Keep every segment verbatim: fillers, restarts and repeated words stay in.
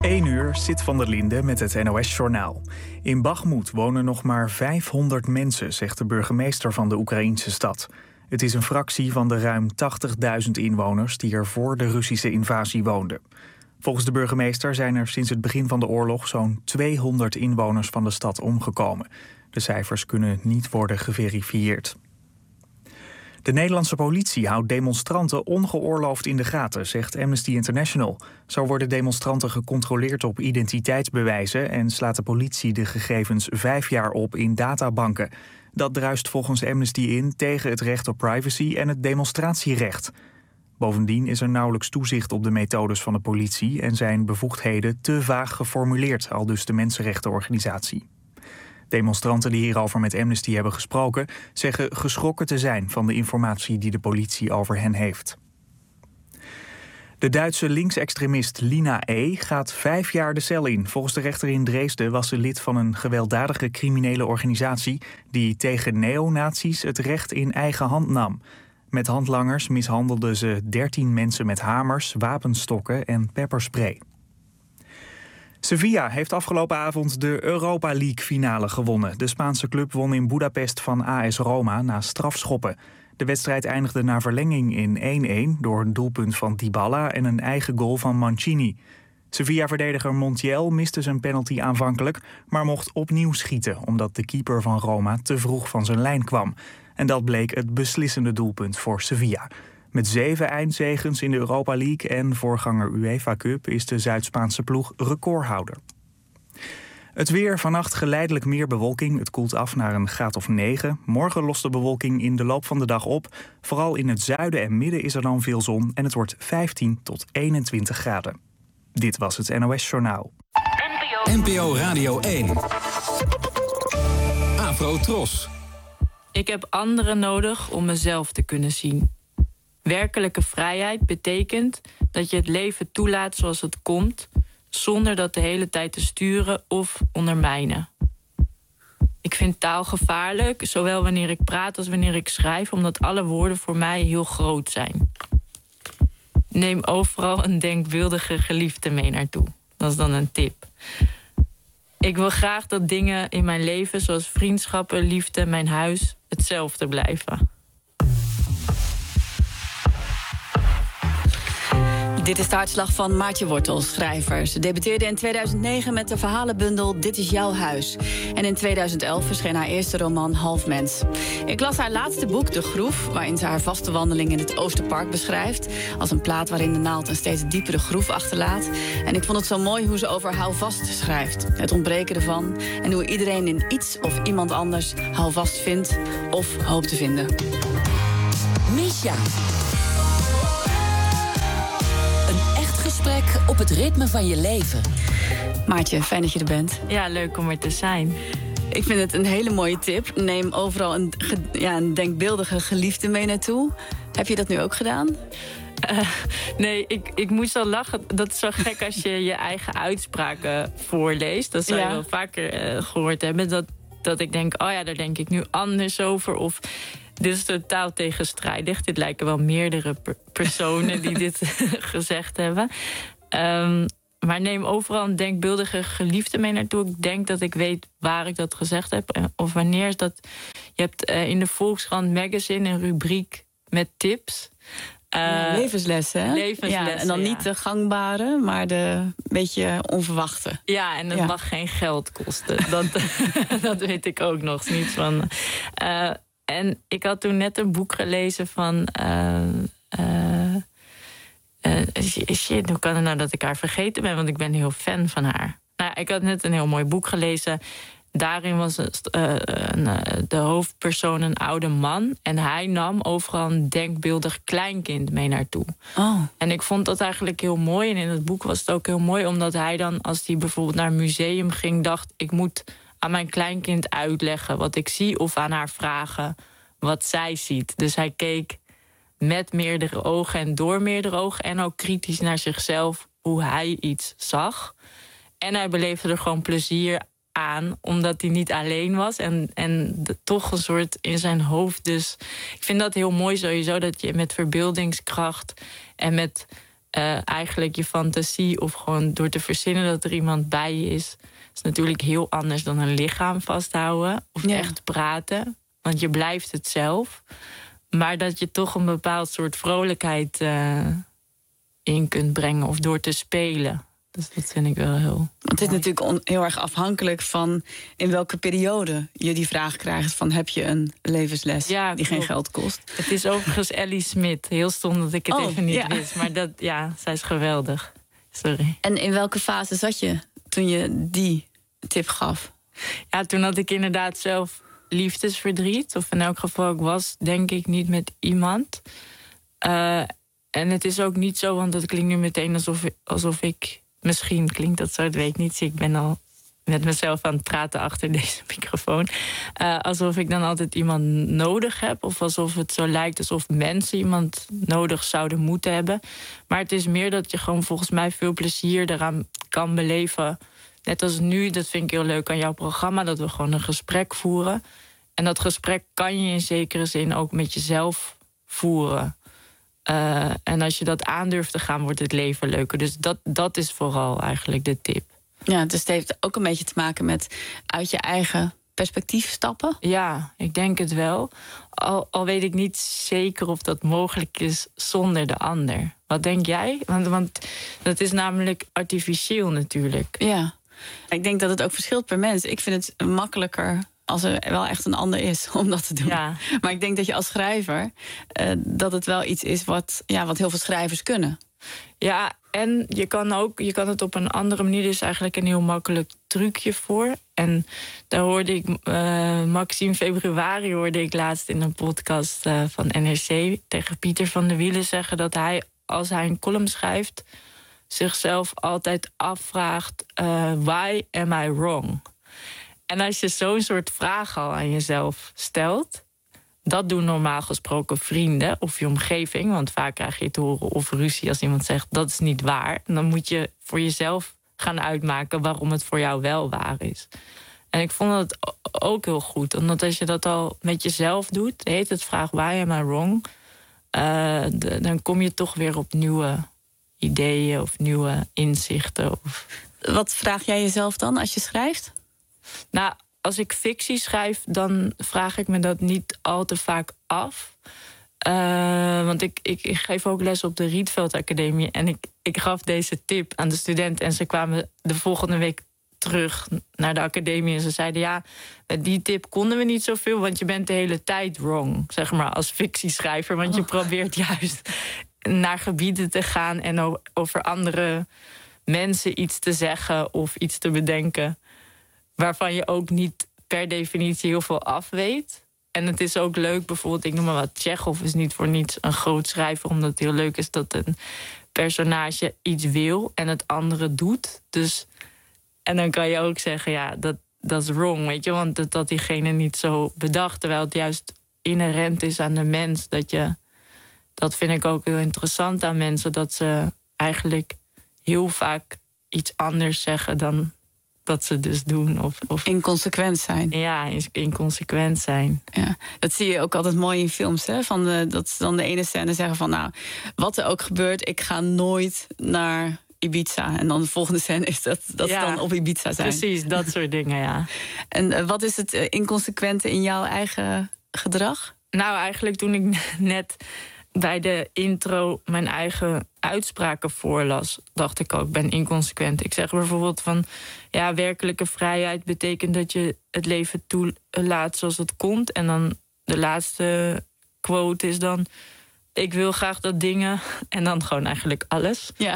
één uur, Sit van der Linde met het N O S-journaal. In Bakhmut wonen nog maar vijfhonderd mensen, zegt de burgemeester van de Oekraïnse stad. Het is een fractie van de ruim tachtigduizend inwoners die er voor de Russische invasie woonden. Volgens de burgemeester zijn er sinds het begin van de oorlog zo'n tweehonderd inwoners van de stad omgekomen. De cijfers kunnen niet worden geverifieerd. De Nederlandse politie houdt demonstranten ongeoorloofd in de gaten, zegt Amnesty International. Zo worden demonstranten gecontroleerd op identiteitsbewijzen en slaat de politie de gegevens vijf jaar op in databanken. Dat druist volgens Amnesty in tegen het recht op privacy en het demonstratierecht. Bovendien is er nauwelijks toezicht op de methodes van de politie en zijn bevoegdheden te vaag geformuleerd, aldus de mensenrechtenorganisatie. Demonstranten die hierover met Amnesty hebben gesproken zeggen geschrokken te zijn van de informatie die de politie over hen heeft. De Duitse linksextremist Lina E. gaat vijf jaar de cel in. Volgens de rechter in Dresden was ze lid van een gewelddadige criminele organisatie die tegen neonazies het recht in eigen hand nam. Met handlangers mishandelde ze dertien mensen met hamers, wapenstokken en pepperspray. Sevilla heeft afgelopen avond de Europa League finale gewonnen. De Spaanse club won in Budapest van A S Roma na strafschoppen. De wedstrijd eindigde na verlenging in één-één door een doelpunt van Dybala en een eigen goal van Mancini. Sevilla-verdediger Montiel miste zijn penalty aanvankelijk, maar mocht opnieuw schieten omdat de keeper van Roma te vroeg van zijn lijn kwam. En dat bleek het beslissende doelpunt voor Sevilla. Met zeven eindzegens in de Europa League en voorganger UEFA Cup is de Zuid-Spaanse ploeg recordhouder. Het weer, vannacht geleidelijk meer bewolking. Het koelt af naar een graad of negen. Morgen lost de bewolking in de loop van de dag op. Vooral in het zuiden en midden is er dan veel zon en het wordt vijftien tot eenentwintig graden. Dit was het N O S-journaal. N P O Radio één. Afro Tros. Ik heb anderen nodig om mezelf te kunnen zien. Werkelijke vrijheid betekent dat je het leven toelaat zoals het komt, zonder dat de hele tijd te sturen of ondermijnen. Ik vind taal gevaarlijk, zowel wanneer ik praat als wanneer ik schrijf, omdat alle woorden voor mij heel groot zijn. Neem overal een denkbeeldige geliefde mee naartoe. Dat is dan een tip. Ik wil graag dat dingen in mijn leven, zoals vriendschappen, liefde, mijn huis, hetzelfde blijven. Dit is de hartslag van Maartje Wortel, schrijver. Ze debuteerde in tweeduizend negen met de verhalenbundel Dit is jouw huis. En in tweeduizend elf verscheen haar eerste roman Half Mens. Ik las haar laatste boek De Groef, waarin ze haar vaste wandeling in het Oosterpark beschrijft, als een plaat waarin de naald een steeds diepere groef achterlaat. En ik vond het zo mooi hoe ze over houvast schrijft. Het ontbreken ervan en hoe iedereen in iets of iemand anders houvast vindt of hoopt te vinden. Misha. Gesprek op het ritme van je leven. Maartje, fijn dat je er bent. Ja, leuk om er te zijn. Ik vind het een hele mooie tip. Neem overal een, ja, een denkbeeldige geliefde mee naartoe. Heb je dat nu ook gedaan? Uh, nee, ik, ik moest al lachen. Dat is zo gek als je je eigen uitspraken voorleest. Dat zou je ja. wel vaker uh, gehoord hebben. Dat, dat ik denk, oh ja, daar denk ik nu anders over. Of dit is totaal tegenstrijdig. Dit lijken wel meerdere per- personen die dit gezegd hebben. Um, maar neem overal een denkbeeldige geliefde mee naartoe. Ik denk dat ik weet waar ik dat gezegd heb. Of wanneer is dat. Je hebt uh, in de Volkskrant Magazine een rubriek met tips. Uh, ja, levenslessen, hè? Levenslessen, ja, en dan ja. niet de gangbare, maar de beetje onverwachte. Ja, en dat ja. mag geen geld kosten. Dat, dat weet ik ook nog niet van. Uh, En ik had toen net een boek gelezen van Uh, uh, uh, shit, hoe kan het nou dat ik haar vergeten ben? Want ik ben heel fan van haar. Nou, ik had net een heel mooi boek gelezen. Daarin was het, uh, een, de hoofdpersoon een oude man. En hij nam overal een denkbeeldig kleinkind mee naartoe. Oh. En ik vond dat eigenlijk heel mooi. En in het boek was het ook heel mooi. Omdat hij dan, als hij bijvoorbeeld naar een museum ging, dacht, ik moet aan mijn kleinkind uitleggen wat ik zie, of aan haar vragen wat zij ziet. Dus hij keek met meerdere ogen en door meerdere ogen, en ook kritisch naar zichzelf hoe hij iets zag. En hij beleefde er gewoon plezier aan, omdat hij niet alleen was. En, en de, toch een soort in zijn hoofd. Dus ik vind dat heel mooi sowieso, dat je met verbeeldingskracht en met uh, eigenlijk je fantasie of gewoon door te verzinnen dat er iemand bij je is, is natuurlijk heel anders dan een lichaam vasthouden of ja. echt praten. Want je blijft het zelf. Maar dat je toch een bepaald soort vrolijkheid uh, in kunt brengen of door te spelen. Dus dat vind ik wel heel... Het is natuurlijk on- heel erg afhankelijk van in welke periode je die vraag krijgt van heb je een levensles ja, die geen geld kost. Het is overigens Ellie Smit. Heel stom dat ik het oh, even niet ja. wist. Maar dat, ja, zij is geweldig. Sorry. En in welke fase zat je toen je die tip gaf? Ja, toen had ik inderdaad zelf liefdesverdriet. Of in elk geval, ik was denk ik niet met iemand. Uh, en het is ook niet zo, want dat klinkt nu meteen alsof, alsof ik... Misschien klinkt dat zo, dat weet ik niet. Ik ben al met mezelf aan het praten achter deze microfoon. Uh, alsof ik dan altijd iemand nodig heb. Of alsof het zo lijkt alsof mensen iemand nodig zouden moeten hebben. Maar het is meer dat je gewoon volgens mij veel plezier eraan kan beleven. Net als nu, dat vind ik heel leuk aan jouw programma. Dat we gewoon een gesprek voeren. En dat gesprek kan je in zekere zin ook met jezelf voeren. Uh, en als je dat aandurft te gaan, wordt het leven leuker. Dus dat, dat is vooral eigenlijk de tip. Ja, dus het heeft ook een beetje te maken met uit je eigen perspectief stappen. Ja, ik denk het wel. Al, al weet ik niet zeker of dat mogelijk is zonder de ander. Wat denk jij? Want, want dat is namelijk artificieel natuurlijk. Ja, ik denk dat het ook verschilt per mens. Ik vind het makkelijker als er wel echt een ander is om dat te doen. Ja. Maar ik denk dat je als schrijver... Uh, dat het wel iets is wat, ja, wat heel veel schrijvers kunnen. Ja, en je kan, ook, je kan het op een andere manier. Er is eigenlijk een heel makkelijk trucje voor. En daar hoorde ik... Uh, Maxime Februari hoorde ik laatst in een podcast uh, van N R C... tegen Pieter van der Wielen zeggen dat hij, als hij een column schrijft... zichzelf altijd afvraagt... Uh, why am I wrong? En als je zo'n soort vraag al aan jezelf stelt... dat doen normaal gesproken vrienden of je omgeving... want vaak krijg je te horen of ruzie als iemand zegt... dat is niet waar. En dan moet je voor jezelf gaan uitmaken... waarom het voor jou wel waar is. En ik vond het ook heel goed. Omdat als je dat al met jezelf doet... heet het vraag why am I wrong... Uh, de, dan kom je toch weer op nieuwe ideeën of nieuwe inzichten. Of... Wat vraag jij jezelf dan als je schrijft? Nou, als ik fictie schrijf, dan vraag ik me dat niet al te vaak af. Uh, want ik, ik, ik geef ook les op de Rietveld Academie. En ik, ik gaf deze tip aan de studenten. En ze kwamen de volgende week terug naar de academie. En ze zeiden, ja, met die tip konden we niet zoveel... want je bent de hele tijd wrong, zeg maar, als fictieschrijver. Want je oh. probeert juist naar gebieden te gaan... en over andere mensen iets te zeggen of iets te bedenken... waarvan je ook niet per definitie heel veel af weet. En het is ook leuk, bijvoorbeeld, ik noem maar wat... Tjechov is niet voor niets een groot schrijver... omdat het heel leuk is dat een personage iets wil... en het andere doet. Dus, en dan kan je ook zeggen, ja, dat, dat is wrong, weet je... want dat, dat diegene niet zo bedacht... terwijl het juist inherent is aan de mens... dat je, dat vind ik ook heel interessant aan mensen... dat ze eigenlijk heel vaak iets anders zeggen... dan dat ze dus doen. Of, of... Inconsequent zijn. Ja, inconsequent zijn. Ja, dat zie je ook altijd mooi in films. Hè? Van de, dat ze dan de ene scène zeggen van... nou, wat er ook gebeurt, ik ga nooit naar Ibiza. En dan de volgende scène is dat, dat ja, ze dan op Ibiza zijn. Precies, dat soort dingen, ja. En uh, wat is het uh, inconsequente in jouw eigen gedrag? Nou, eigenlijk toen ik net bij de intro mijn eigen uitspraken voorlas, dacht ik ook, ik ben inconsequent. Ik zeg bijvoorbeeld van, ja, werkelijke vrijheid betekent dat je het leven toelaat zoals het komt. En dan de laatste quote is dan, ik wil graag dat dingen, en dan gewoon eigenlijk alles, ja.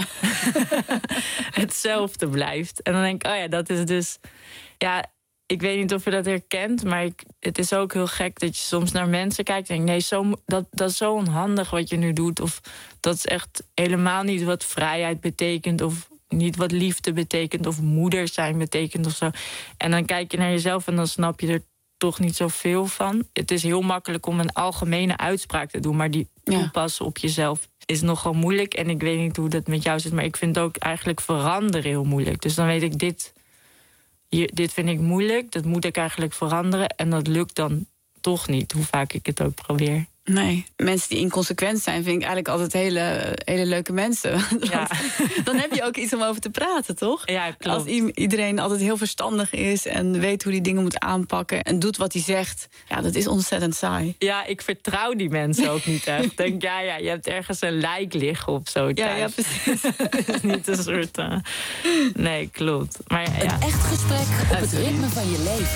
hetzelfde blijft. En dan denk ik, oh ja, dat is dus, ja, ik weet niet of je dat herkent, maar ik, het is ook heel gek dat je soms naar mensen kijkt en denkt, nee, zo, dat, dat is zo onhandig wat je nu doet. Of dat is echt helemaal niet wat vrijheid betekent, of niet wat liefde betekent, of moeder zijn betekent of zo. En dan kijk je naar jezelf en dan snap je er toch niet zoveel van. Het is heel makkelijk om een algemene uitspraak te doen, maar die toepassen op jezelf is nogal moeilijk. En ik weet niet hoe dat met jou zit, maar ik vind ook eigenlijk veranderen heel moeilijk. Dus dan weet ik, dit, hier, dit vind ik moeilijk, dat moet ik eigenlijk veranderen. En dat lukt dan toch niet, hoe vaak ik het ook probeer. Nee, mensen die inconsequent zijn, vind ik eigenlijk altijd hele, hele leuke mensen. Ja. Dan heb je ook iets om over te praten, toch? Ja, klopt. Als i- iedereen altijd heel verstandig is en weet hoe hij dingen moet aanpakken en doet wat hij zegt, ja, dat is ontzettend saai. Ja, ik vertrouw die mensen ook niet echt. Ik denk, ja, ja, je hebt ergens een lijk liggen of zo thuis. Ja, ja, precies. Het is niet een soort... Uh... Nee, klopt. Maar ja, ja. Een echt gesprek op het ritme van je leven.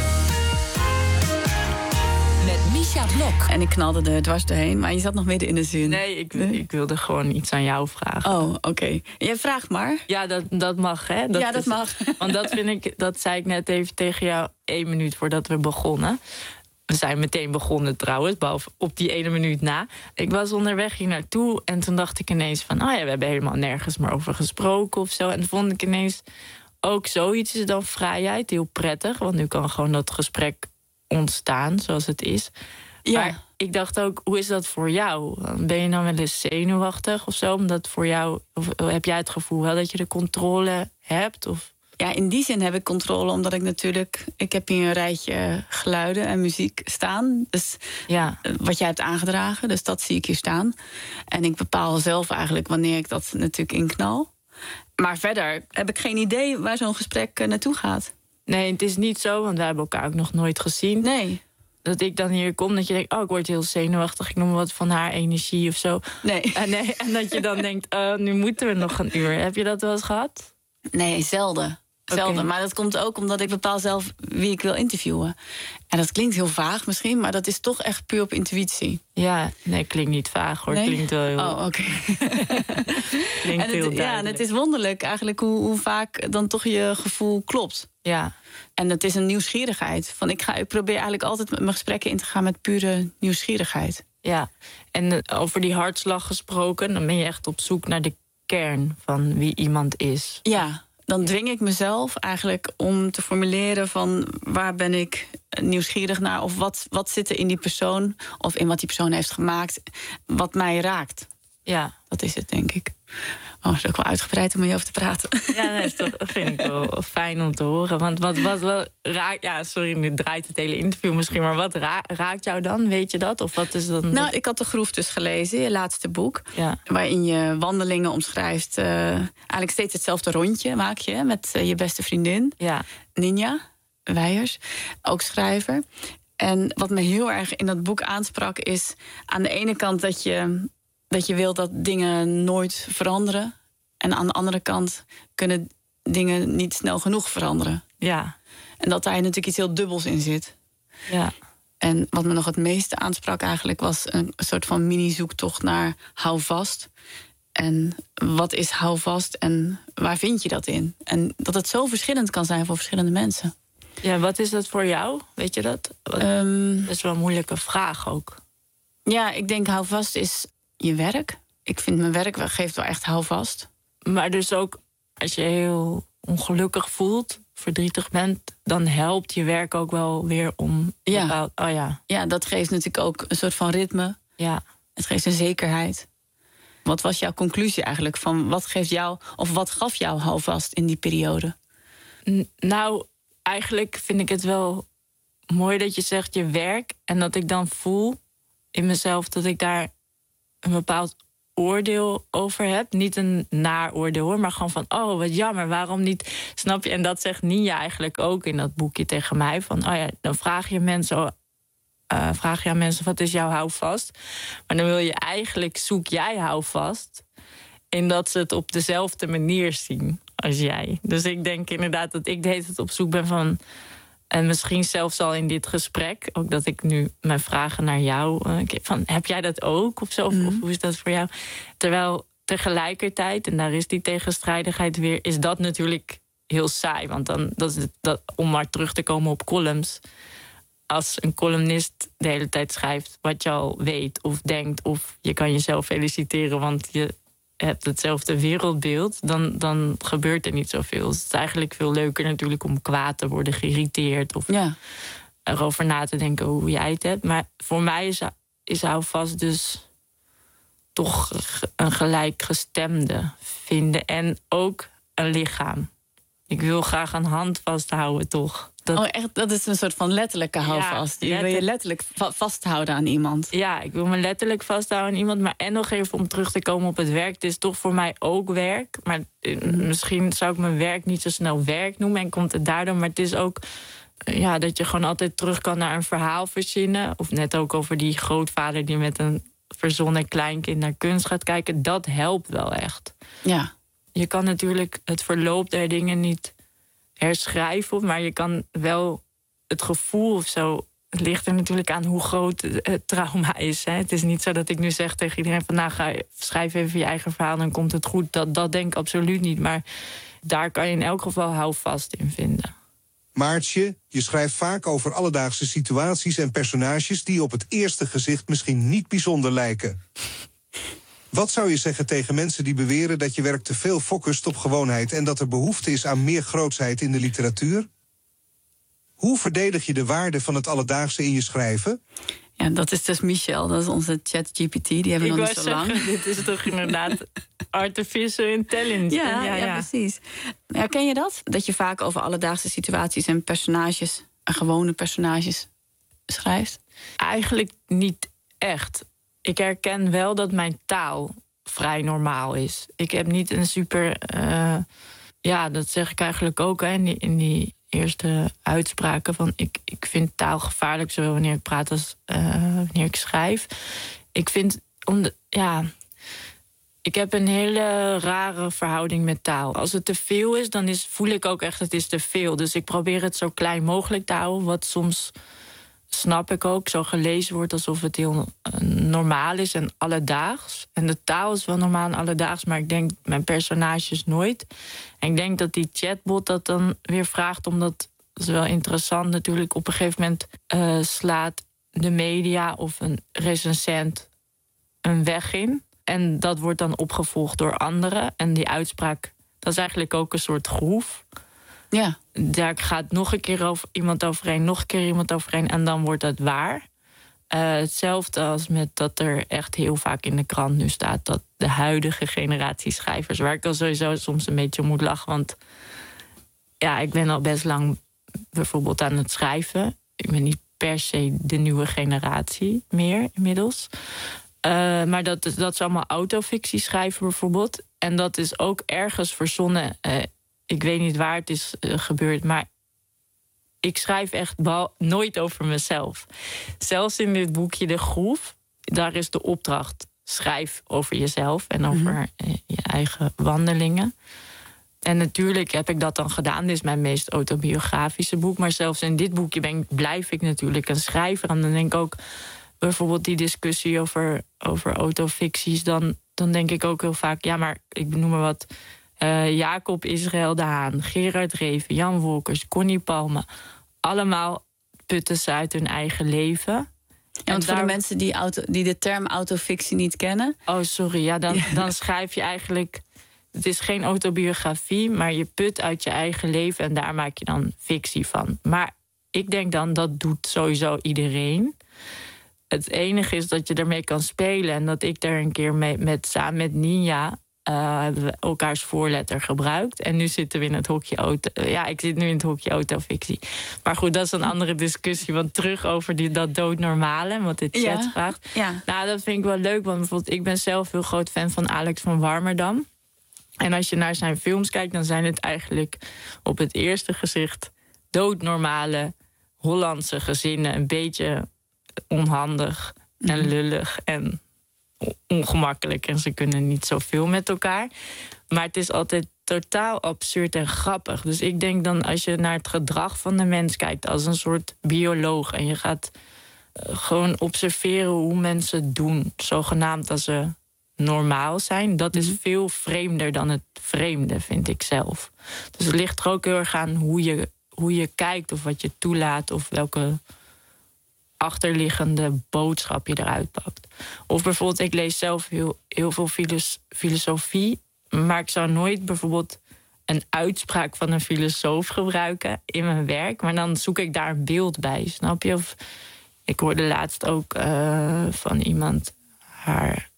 Met Misha Blok. En ik knalde er dwars doorheen, maar je zat nog midden in de zin. Nee, ik, ik wilde gewoon iets aan jou vragen. Oh, oké. Okay. Jij vraagt maar. Ja, dat, dat mag, hè? Dat ja, dat is, mag. Want dat vind ik, dat zei ik net even tegen jou één minuut voordat we begonnen. We zijn meteen begonnen trouwens, behalve op die ene minuut na. Ik was onderweg hier naartoe en toen dacht ik ineens van... oh ja, we hebben helemaal nergens meer over gesproken of zo. En toen vond ik ineens ook zoiets is dan vrijheid, heel prettig. Want nu kan gewoon dat gesprek ontstaan zoals het is. Ja. Maar ik dacht ook, hoe is dat voor jou? Ben je dan wel eens zenuwachtig of zo? Omdat voor jou, of heb jij het gevoel wel dat je de controle hebt? Of... Ja, in die zin heb ik controle, omdat ik natuurlijk... Ik heb hier een rijtje geluiden en muziek staan. Dus ja. Wat jij hebt aangedragen, dus dat zie ik hier staan. En ik bepaal zelf eigenlijk wanneer ik dat natuurlijk inknal. Maar verder heb ik geen idee waar zo'n gesprek naartoe gaat. Nee, het is niet zo, want wij hebben elkaar ook nog nooit gezien. Nee. Dat ik dan hier kom, dat je denkt, oh, ik word heel zenuwachtig. Ik noem wat van haar energie of zo. Nee. En, nee, en dat je dan denkt, uh, nu moeten we nog een uur. Heb je dat wel eens gehad? Nee, zelden. Zelden. Okay. Maar dat komt ook omdat ik bepaal zelf wie ik wil interviewen. En dat klinkt heel vaag misschien, maar dat is toch echt puur op intuïtie. Ja, nee, klinkt niet vaag hoor. Nee? Klinkt wel heel... Oh, oké. Okay. klinkt het, heel duidelijk. Ja, en het is wonderlijk eigenlijk hoe, hoe vaak dan toch je gevoel klopt. Ja. En het is een nieuwsgierigheid. Van ik, ga, ik probeer eigenlijk altijd met mijn gesprekken in te gaan met pure nieuwsgierigheid. Ja, en over die hartslag gesproken, dan ben je echt op zoek naar de kern van wie iemand is. Ja, dan dwing ik mezelf eigenlijk om te formuleren van waar ben ik nieuwsgierig naar, of wat, wat zit er in die persoon of in wat die persoon heeft gemaakt, wat mij raakt. Ja. Dat is het, denk ik. Oh, dat is ook wel uitgebreid om hierover te praten. Ja, nee, dat vind ik wel fijn om te horen. Want wat, wat wel raakt... Ja, sorry, nu draait het hele interview misschien... maar wat ra- raakt jou dan? Weet je dat? Of wat is dan... Nou, ik had De Groef dus gelezen, je laatste boek. Ja. Waarin je wandelingen omschrijft. Uh, eigenlijk steeds hetzelfde rondje maak je met uh, je beste vriendin. Ja. Ninja Weijers, ook schrijver. En wat me heel erg in dat boek aansprak is... aan de ene kant dat je... dat je wil dat dingen nooit veranderen. En aan de andere kant kunnen dingen niet snel genoeg veranderen. Ja. En dat daar natuurlijk iets heel dubbels in zit. Ja. En wat me nog het meeste aansprak eigenlijk... was een soort van mini-zoektocht naar hou vast. En wat is hou vast en waar vind je dat in? En dat het zo verschillend kan zijn voor verschillende mensen. Ja, wat is dat voor jou? Weet je dat? Wat, um, dat is wel een moeilijke vraag ook. Ja, ik denk hou vast is... je werk. Ik vind mijn werk geeft wel echt houvast. Maar dus ook als je heel ongelukkig voelt, verdrietig bent... dan helpt je werk ook wel weer om... Ja. Bepaald, oh ja. Ja, dat geeft natuurlijk ook een soort van ritme. Ja. Het geeft een zekerheid. Wat was jouw conclusie eigenlijk? Van wat geeft jou, of wat gaf jou houvast in die periode? N- nou, eigenlijk vind ik het wel mooi dat je zegt je werk... en dat ik dan voel in mezelf dat ik daar... een bepaald oordeel over heb. Niet een naar oordeel hoor, maar gewoon van... oh, wat jammer, waarom niet? Snap je? En dat zegt Ninja eigenlijk ook in dat boekje tegen mij. Van, oh ja, dan vraag je mensen... Uh, vraag je aan mensen, wat is jouw houvast? Maar dan wil je eigenlijk, zoek jij houvast... in dat ze het op dezelfde manier zien als jij. Dus ik denk inderdaad dat ik de hele tijd op zoek ben van... en misschien zelfs al in dit gesprek... ook dat ik nu mijn vragen naar jou... Uh, van, heb jij dat ook? Of, zo? Mm. Of hoe is dat voor jou? Terwijl tegelijkertijd, en daar is die tegenstrijdigheid weer... is dat natuurlijk heel saai. Want dan, dat is het, dat, om maar terug te komen op columns... als een columnist de hele tijd schrijft wat je al weet of denkt... of je kan jezelf feliciteren, want je... hebt hetzelfde wereldbeeld, dan, dan gebeurt er niet zoveel. Dus het is eigenlijk veel leuker natuurlijk om kwaad te worden, geïrriteerd... of ja. erover na te denken hoe jij het hebt. Maar voor mij is, is houvast dus toch een gelijkgestemde vinden. En ook een lichaam. Ik wil graag een hand vasthouden, toch? Dat... Oh, echt? Dat is een soort van letterlijke houvast. Ja, je wil je letterlijk va- vasthouden aan iemand. Ja, ik wil me letterlijk vasthouden aan iemand. Maar en nog even om terug te komen op het werk. Het is toch voor mij ook werk. Maar mm-hmm. misschien zou ik mijn werk niet zo snel werk noemen. En komt het daardoor. Maar het is ook ja, dat je gewoon altijd terug kan naar een verhaal verzinnen. Of net ook over die grootvader die met een verzonnen kleinkind naar kunst gaat kijken. Dat helpt wel echt. Ja. Je kan natuurlijk het verloop der dingen niet herschrijven, maar je kan wel het gevoel of zo. Het ligt er natuurlijk aan hoe groot het trauma is. Hè. Het is niet zo dat ik nu zeg tegen iedereen van nou, ga schrijf even je eigen verhaal, dan komt het goed. Dat, dat denk ik absoluut niet. Maar daar kan je in elk geval houvast in vinden. Maartje, je schrijft vaak over alledaagse situaties en personages die op het eerste gezicht misschien niet bijzonder lijken. Wat zou je zeggen tegen mensen die beweren dat je werk te veel focust op gewoonheid en dat er behoefte is aan meer grootsheid in de literatuur? Hoe verdedig je de waarde van het alledaagse in je schrijven? Ja, dat is dus Michel, dat is onze ChatGPT. Die hebben we nog niet zo zeggen, lang. Dit is toch inderdaad artificial intelligence. Ja, ja, ja, precies. Herken je dat? Dat je vaak over alledaagse situaties en personages, en gewone personages, schrijft? Eigenlijk niet echt. Ik herken wel dat mijn taal vrij normaal is. Ik heb niet een super... Uh, ja, dat zeg ik eigenlijk ook hè, in, die, in die eerste uitspraken. Van ik, ik vind taal gevaarlijk, zowel wanneer ik praat als uh, wanneer ik schrijf. Ik vind... Om de, ja, ik heb een hele rare verhouding met taal. Als het te veel is, dan is, voel ik ook echt het is te veel. Dus ik probeer het zo klein mogelijk te houden. Wat soms... snap ik ook, zo gelezen wordt alsof het heel uh, normaal is en alledaags. En de taal is wel normaal en alledaags, maar ik denk mijn personages nooit. En ik denk dat die chatbot dat dan weer vraagt, omdat dat is wel interessant natuurlijk. Op een gegeven moment uh, slaat de media of een recensent een weg in. En dat wordt dan opgevolgd door anderen. En die uitspraak, dat is eigenlijk ook een soort groef. Ja. Daar gaat nog een keer over iemand overheen, nog een keer iemand overheen en dan wordt het waar. Uh, hetzelfde als met dat er echt heel vaak in de krant nu staat dat de huidige generatie schrijvers, waar ik al sowieso soms een beetje om moet lachen, want ja, ik ben al best lang bijvoorbeeld aan het schrijven. Ik ben niet per se de nieuwe generatie meer inmiddels. Uh, maar dat, dat is allemaal autofictie schrijven bijvoorbeeld. En dat is ook ergens verzonnen. Uh, Ik weet niet waar het is uh, gebeurd, maar ik schrijf echt bal- nooit over mezelf. Zelfs in dit boekje De Groef, daar is de opdracht: schrijf over jezelf en over mm-hmm. uh, je eigen wandelingen. En natuurlijk heb ik dat dan gedaan. Dit is mijn meest autobiografische boek. Maar zelfs in dit boekje ben, blijf ik natuurlijk een schrijver. En dan denk ik ook bijvoorbeeld die discussie over, over autoficties. Dan, dan denk ik ook heel vaak, ja, maar ik noem maar wat. Uh, Jacob Israël de Haan, Gerard Reven, Jan Wolkers, Connie Palme. Allemaal putten ze uit hun eigen leven. Ja, want voor daar... de mensen die, auto, die de term autofictie niet kennen. Oh, sorry. Ja, dan, ja. dan schrijf je eigenlijk. Het is geen autobiografie, maar je put uit je eigen leven en daar maak je dan fictie van. Maar ik denk dan, dat doet sowieso iedereen. Het enige is dat je ermee kan spelen en dat ik daar een keer mee, met, samen met Ninja. Uh, hebben we elkaars voorletter gebruikt. En nu zitten we in het hokje auto. Uh, ja, ik zit nu in het hokje autofictie. Maar goed, dat is een andere discussie. Want terug over die, dat doodnormale, wat de chat ja. vraagt. Ja. Nou, dat vind ik wel leuk. Want bijvoorbeeld, ik ben zelf heel groot fan van Alex van Warmerdam. En als je naar zijn films kijkt, dan zijn het eigenlijk op het eerste gezicht doodnormale Hollandse gezinnen. Een beetje onhandig en mm. lullig en ongemakkelijk en ze kunnen niet zoveel met elkaar. Maar het is altijd totaal absurd en grappig. Dus ik denk dan, als je naar het gedrag van de mens kijkt als een soort bioloog en je gaat uh, gewoon observeren hoe mensen het doen, zogenaamd als ze normaal zijn, dat is veel vreemder dan het vreemde, vind ik zelf. Dus het ligt er ook heel erg aan hoe je, hoe je kijkt of wat je toelaat of welke achterliggende boodschap je eruit pakt. Of bijvoorbeeld, ik lees zelf heel, heel veel filos- filosofie, maar ik zou nooit bijvoorbeeld een uitspraak van een filosoof gebruiken in mijn werk, maar dan zoek ik daar een beeld bij, snap je? Of ik hoorde laatst ook uh, van iemand, haar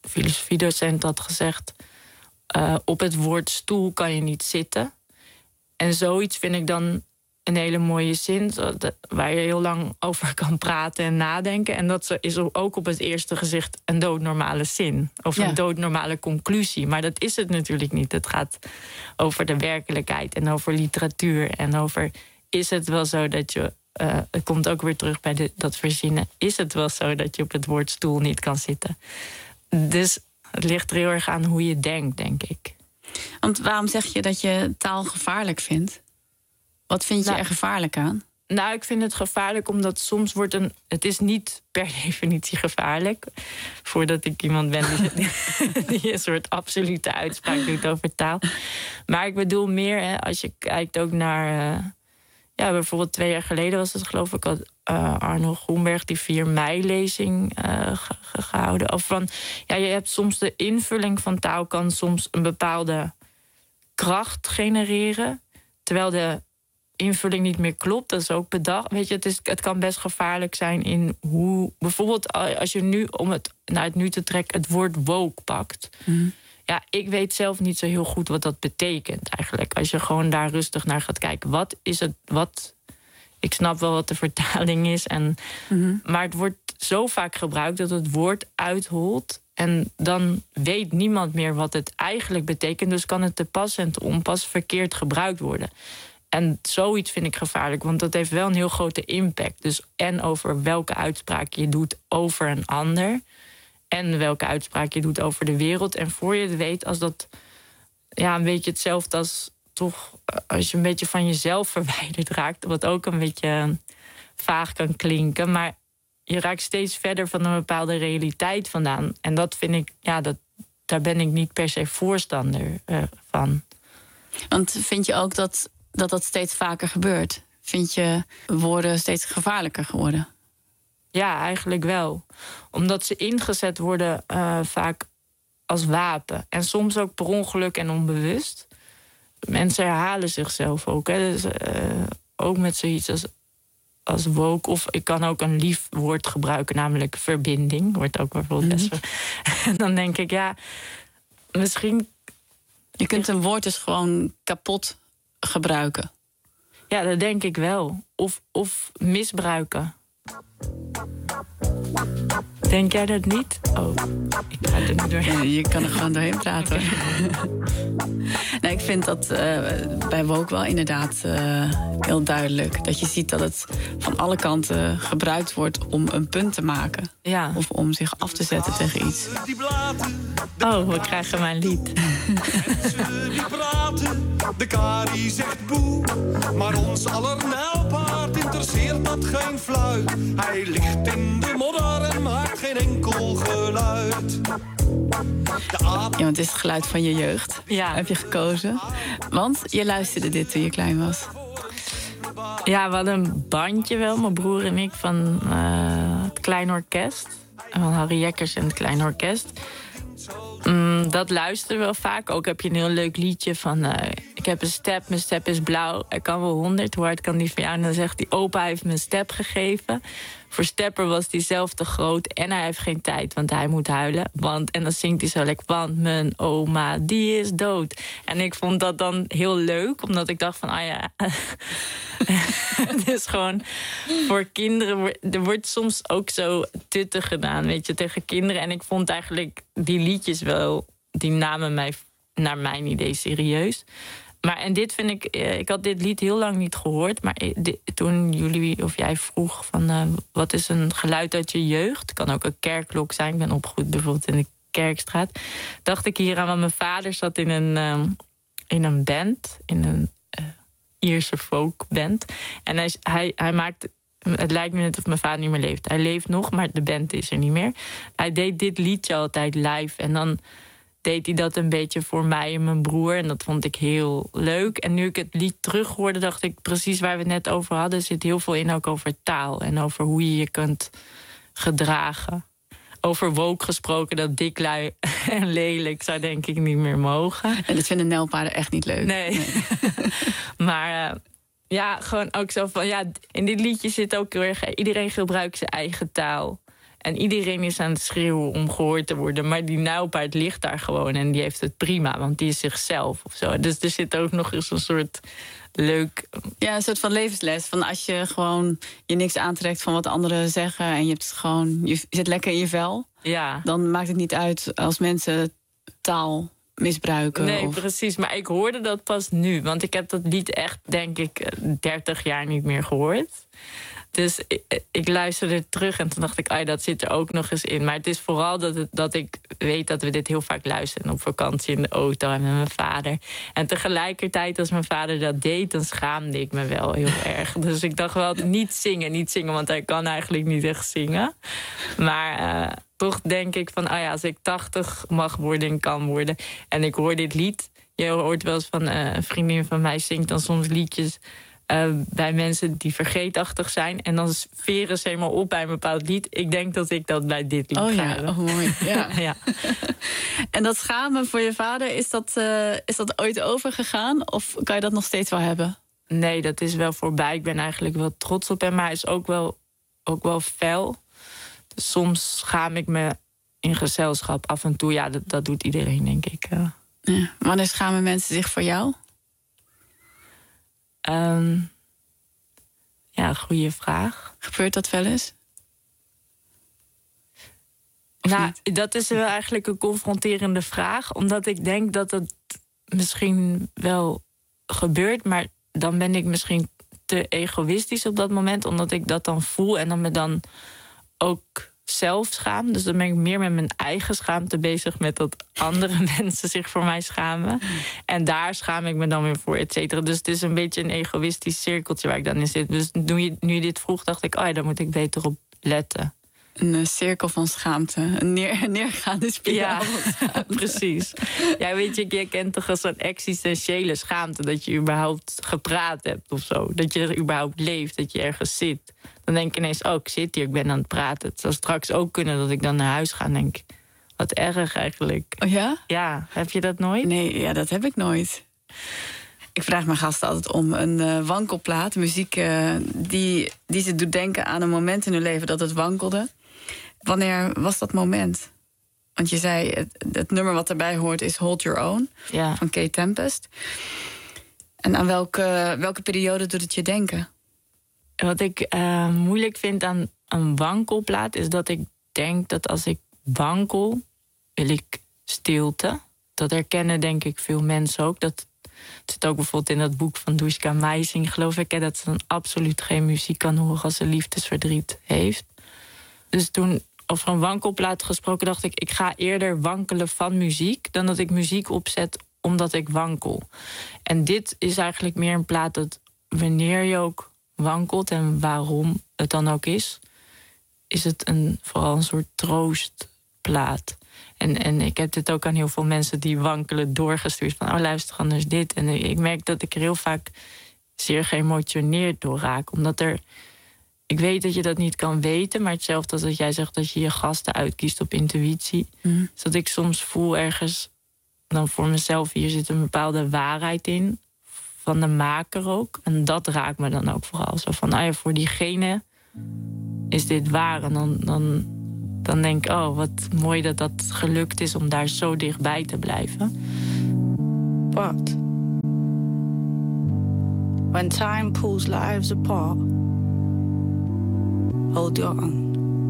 filosofiedocent had gezegd, uh, op het woord stoel kan je niet zitten. En zoiets vind ik dan een hele mooie zin, waar je heel lang over kan praten en nadenken. En dat is ook op het eerste gezicht een doodnormale zin. Of ja. een doodnormale conclusie. Maar dat is het natuurlijk niet. Het gaat over de werkelijkheid en over literatuur. En over, is het wel zo dat je... Uh, het komt ook weer terug bij de, dat verzinnen. Is het wel zo dat je op het woord stoel niet kan zitten? Dus het ligt er heel erg aan hoe je denkt, denk ik. Want waarom zeg je dat je taal gevaarlijk vindt? Wat vind je nou, er gevaarlijk aan? Nou, ik vind het gevaarlijk omdat soms wordt een... Het is niet per definitie gevaarlijk. Voordat ik iemand ben die, die een soort absolute uitspraak doet over taal. Maar ik bedoel meer, hè, als je kijkt ook naar... Uh, ja, bijvoorbeeld twee jaar geleden was het, geloof ik, had uh, Arno Groenberg die vier mei-lezing uh, ge- ge- gehouden. Of van, ja, je hebt soms de invulling van taal kan soms een bepaalde kracht genereren, terwijl de invulling niet meer klopt. Dat is ook bedacht. Weet je, het, is, het kan best gevaarlijk zijn in hoe... Bijvoorbeeld als je nu, om het naar het nu te trekken, het woord woke pakt. Mm. Ja, ik weet zelf niet zo heel goed wat dat betekent eigenlijk. Als je gewoon daar rustig naar gaat kijken. Wat is het, wat... Ik snap wel wat de vertaling is. En, mm-hmm. Maar het wordt zo vaak gebruikt dat het woord uitholt. En dan weet niemand meer wat het eigenlijk betekent. Dus kan het te pas en te onpas verkeerd gebruikt worden. En zoiets vind ik gevaarlijk, want dat heeft wel een heel grote impact. Dus en over welke uitspraak je doet over een ander, en welke uitspraak je doet over de wereld. En voor je het weet, als dat ja, een beetje hetzelfde als toch als je een beetje van jezelf verwijderd raakt, wat ook een beetje vaag kan klinken, maar je raakt steeds verder van een bepaalde realiteit vandaan. En dat vind ik, ja, dat, daar ben ik niet per se voorstander uh, van. Want vind je ook dat dat dat steeds vaker gebeurt? Vind je woorden steeds gevaarlijker geworden? Ja, eigenlijk wel. Omdat ze ingezet worden uh, vaak als wapen. En soms ook per ongeluk en onbewust. Mensen herhalen zichzelf ook. Hè. Dus, uh, ook met zoiets als, als woke. Of ik kan ook een lief woord gebruiken, namelijk verbinding. Wordt ook bijvoorbeeld best wel. En dan denk ik, ja, misschien... Je kunt een woord dus gewoon kapot gebruiken. Ja, dat denk ik wel. Of, of misbruiken. Denk jij dat niet? Oh, ik ga er niet doorheen. Ja, je kan er gewoon doorheen praten. Okay. Nee, ik vind dat uh, bij woke wel inderdaad uh, heel duidelijk. Dat je ziet dat het van alle kanten gebruikt wordt om een punt te maken. Ja. Of om zich af te zetten tegen iets. Oh, we krijgen mijn lied. Mensen die praten, de Kari zegt boe. Maar ons aller nijlpaard interesseert dat geen fluit. Hij ligt in de modder en maakt geen enkel geluid. Ja, want het is het geluid van je jeugd. Ja. Heb je gekozen. Want je luisterde dit toen je klein was. Ja, we hadden een bandje wel, mijn broer en ik, van uh, het Klein Orkest. Van Harry Jekkers en het Klein Orkest. Mm, dat luisteren we wel vaak. Ook heb je een heel leuk liedje van... Uh, ik heb een step, mijn step is blauw. Hij kan wel honderd, hoe hard kan die van jou? En dan zegt hij, opa heeft me een step gegeven. Voor Stepper was hij zelf te groot. En hij heeft geen tijd, want hij moet huilen. Want, en dan zingt hij zo lekker... Want mijn oma, die is dood. En ik vond dat dan heel leuk. Omdat ik dacht van, ah ja... Het is gewoon voor kinderen... Er wordt soms ook zo tutten gedaan, weet je, tegen kinderen. En ik vond eigenlijk die liedjes wel... Die namen mij, naar mijn idee, serieus. Maar en dit vind ik... Ik had dit lied heel lang niet gehoord. Maar dit, toen jullie of jij vroeg van... Uh, wat is een geluid uit je jeugd? Het kan ook een kerkklok zijn. Ik ben opgegroeid bijvoorbeeld in de Kerkstraat. Dacht ik hier aan, want mijn vader zat in een, um, in een band. In een uh, Ierse folkband. En hij, hij, hij maakt... Het lijkt me net of mijn vader niet meer leeft. Hij leeft nog, maar de band is er niet meer. Hij deed dit liedje altijd live. En dan... deed hij dat een beetje voor mij en mijn broer. En dat vond ik heel leuk. En nu ik het lied terug hoorde, dacht ik... precies waar we het net over hadden... zit heel veel in ook over taal. En over hoe je je kunt gedragen. Over woke gesproken, dat diklui en lelijk... zou denk ik niet meer mogen. En dat vinden nijlpaarden echt niet leuk. Nee. nee. Maar uh, ja, gewoon ook zo van... ja, in dit liedje zit ook heel erg... iedereen gebruikt zijn eigen taal... En iedereen is aan het schreeuwen om gehoord te worden. Maar die nijlpaard ligt daar gewoon en die heeft het prima. Want die is zichzelf of zo. Dus er zit ook nog eens een soort leuk. Ja, een soort van levensles. Van als je gewoon je niks aantrekt van wat anderen zeggen en je hebt het gewoon, je zit lekker in je vel. Ja. Dan maakt het niet uit als mensen taal misbruiken. Nee, of... precies. Maar ik hoorde dat pas nu. Want ik heb dat lied echt, denk ik, dertig jaar niet meer gehoord. Dus ik, ik luisterde terug en toen dacht ik, ah, dat zit er ook nog eens in. Maar het is vooral dat, het, dat ik weet dat we dit heel vaak luisteren op vakantie in de auto en met mijn vader. En tegelijkertijd, als mijn vader dat deed, dan schaamde ik me wel heel erg. Dus ik dacht wel, niet zingen, niet zingen, want hij kan eigenlijk niet echt zingen. Maar uh, toch denk ik van, ah ja, als ik tachtig mag worden en kan worden. En ik hoor dit lied, je hoort wel eens van uh, een vriendin van mij zingt dan soms liedjes Uh, bij mensen die vergeetachtig zijn. En dan veren ze helemaal op bij een bepaald lied. Ik denk dat ik dat bij dit lied oh, ga ja. hebben. Oh, mooi. Ja. ja. En dat schamen voor je vader, is dat, uh, is dat ooit overgegaan? Of kan je dat nog steeds wel hebben? Nee, dat is wel voorbij. Ik ben eigenlijk wel trots op hem. Maar hij is ook wel, ook wel fel. Dus soms schaam ik me in gezelschap af en toe. Ja, dat, dat doet iedereen, denk ik. Uh. Ja. Wanneer schamen mensen zich voor jou? Um, ja, goede vraag. Gebeurt dat wel eens? Of nou, niet? Dat is wel eigenlijk een confronterende vraag. Omdat ik denk dat het misschien wel gebeurt, maar dan ben ik misschien te egoïstisch op dat moment, omdat ik dat dan voel en dan me dan ook zelf schaam. Dus dan ben ik meer met mijn eigen schaamte bezig, met dat andere mensen zich voor mij schamen. En daar schaam ik me dan weer voor, et cetera. Dus het is een beetje een egoïstisch cirkeltje waar ik dan in zit. Dus nu je, nu je dit vroeg, dacht ik, oh ja, daar moet ik beter op letten. Een uh, cirkel van schaamte. Een, neer, een neergaande spiraal. Ja, precies. Ja, weet je, je kent toch als zo'n existentiële schaamte, dat je überhaupt gepraat hebt of zo. Dat je er überhaupt leeft, dat je ergens zit. Dan denk ik ineens, oh, ik zit hier, ik ben aan het praten. Het zou straks ook kunnen dat ik dan naar huis ga en denk, wat erg eigenlijk. Oh ja? Ja, heb je dat nooit? Nee, ja, dat heb ik nooit. Ik vraag mijn gasten altijd om een uh, wankelplaat. Muziek uh, die, die ze doet denken aan een moment in hun leven dat het wankelde. Wanneer was dat moment? Want je zei, het, het nummer wat erbij hoort is Hold Your Own, ja, van Kate Tempest. En aan welke, welke periode doet het je denken? Wat ik uh, moeilijk vind aan een wankelplaat is dat ik denk dat als ik wankel, wil ik stilte. Dat herkennen denk ik veel mensen ook. Dat het zit ook bijvoorbeeld in dat boek van Dushka Meising, geloof ik, hè, dat ze dan absoluut geen muziek kan horen als ze liefdesverdriet heeft. Dus toen, over een wankelplaat gesproken, dacht ik, ik ga eerder wankelen van muziek dan dat ik muziek opzet omdat ik wankel. En dit is eigenlijk meer een plaat dat wanneer je ook wankelt en waarom het dan ook is, is het een, vooral een soort troostplaat. En, en ik heb dit ook aan heel veel mensen die wankelen doorgestuurd. Van, oh, luister anders dit. En ik merk dat ik er heel vaak zeer geëmotioneerd door raak. Omdat er, ik weet dat je dat niet kan weten, maar hetzelfde als dat jij zegt dat je je gasten uitkiest op intuïtie. Mm. Dus dat ik soms voel ergens, dan voor mezelf, hier zit een bepaalde waarheid in. Van de maker ook. En dat raakt me dan ook vooral. Zo van, ah ja, voor diegene is dit waar. En dan, dan, dan denk ik, oh, wat mooi dat dat gelukt is om daar zo dichtbij te blijven. But when time pulls lives apart, hold your own.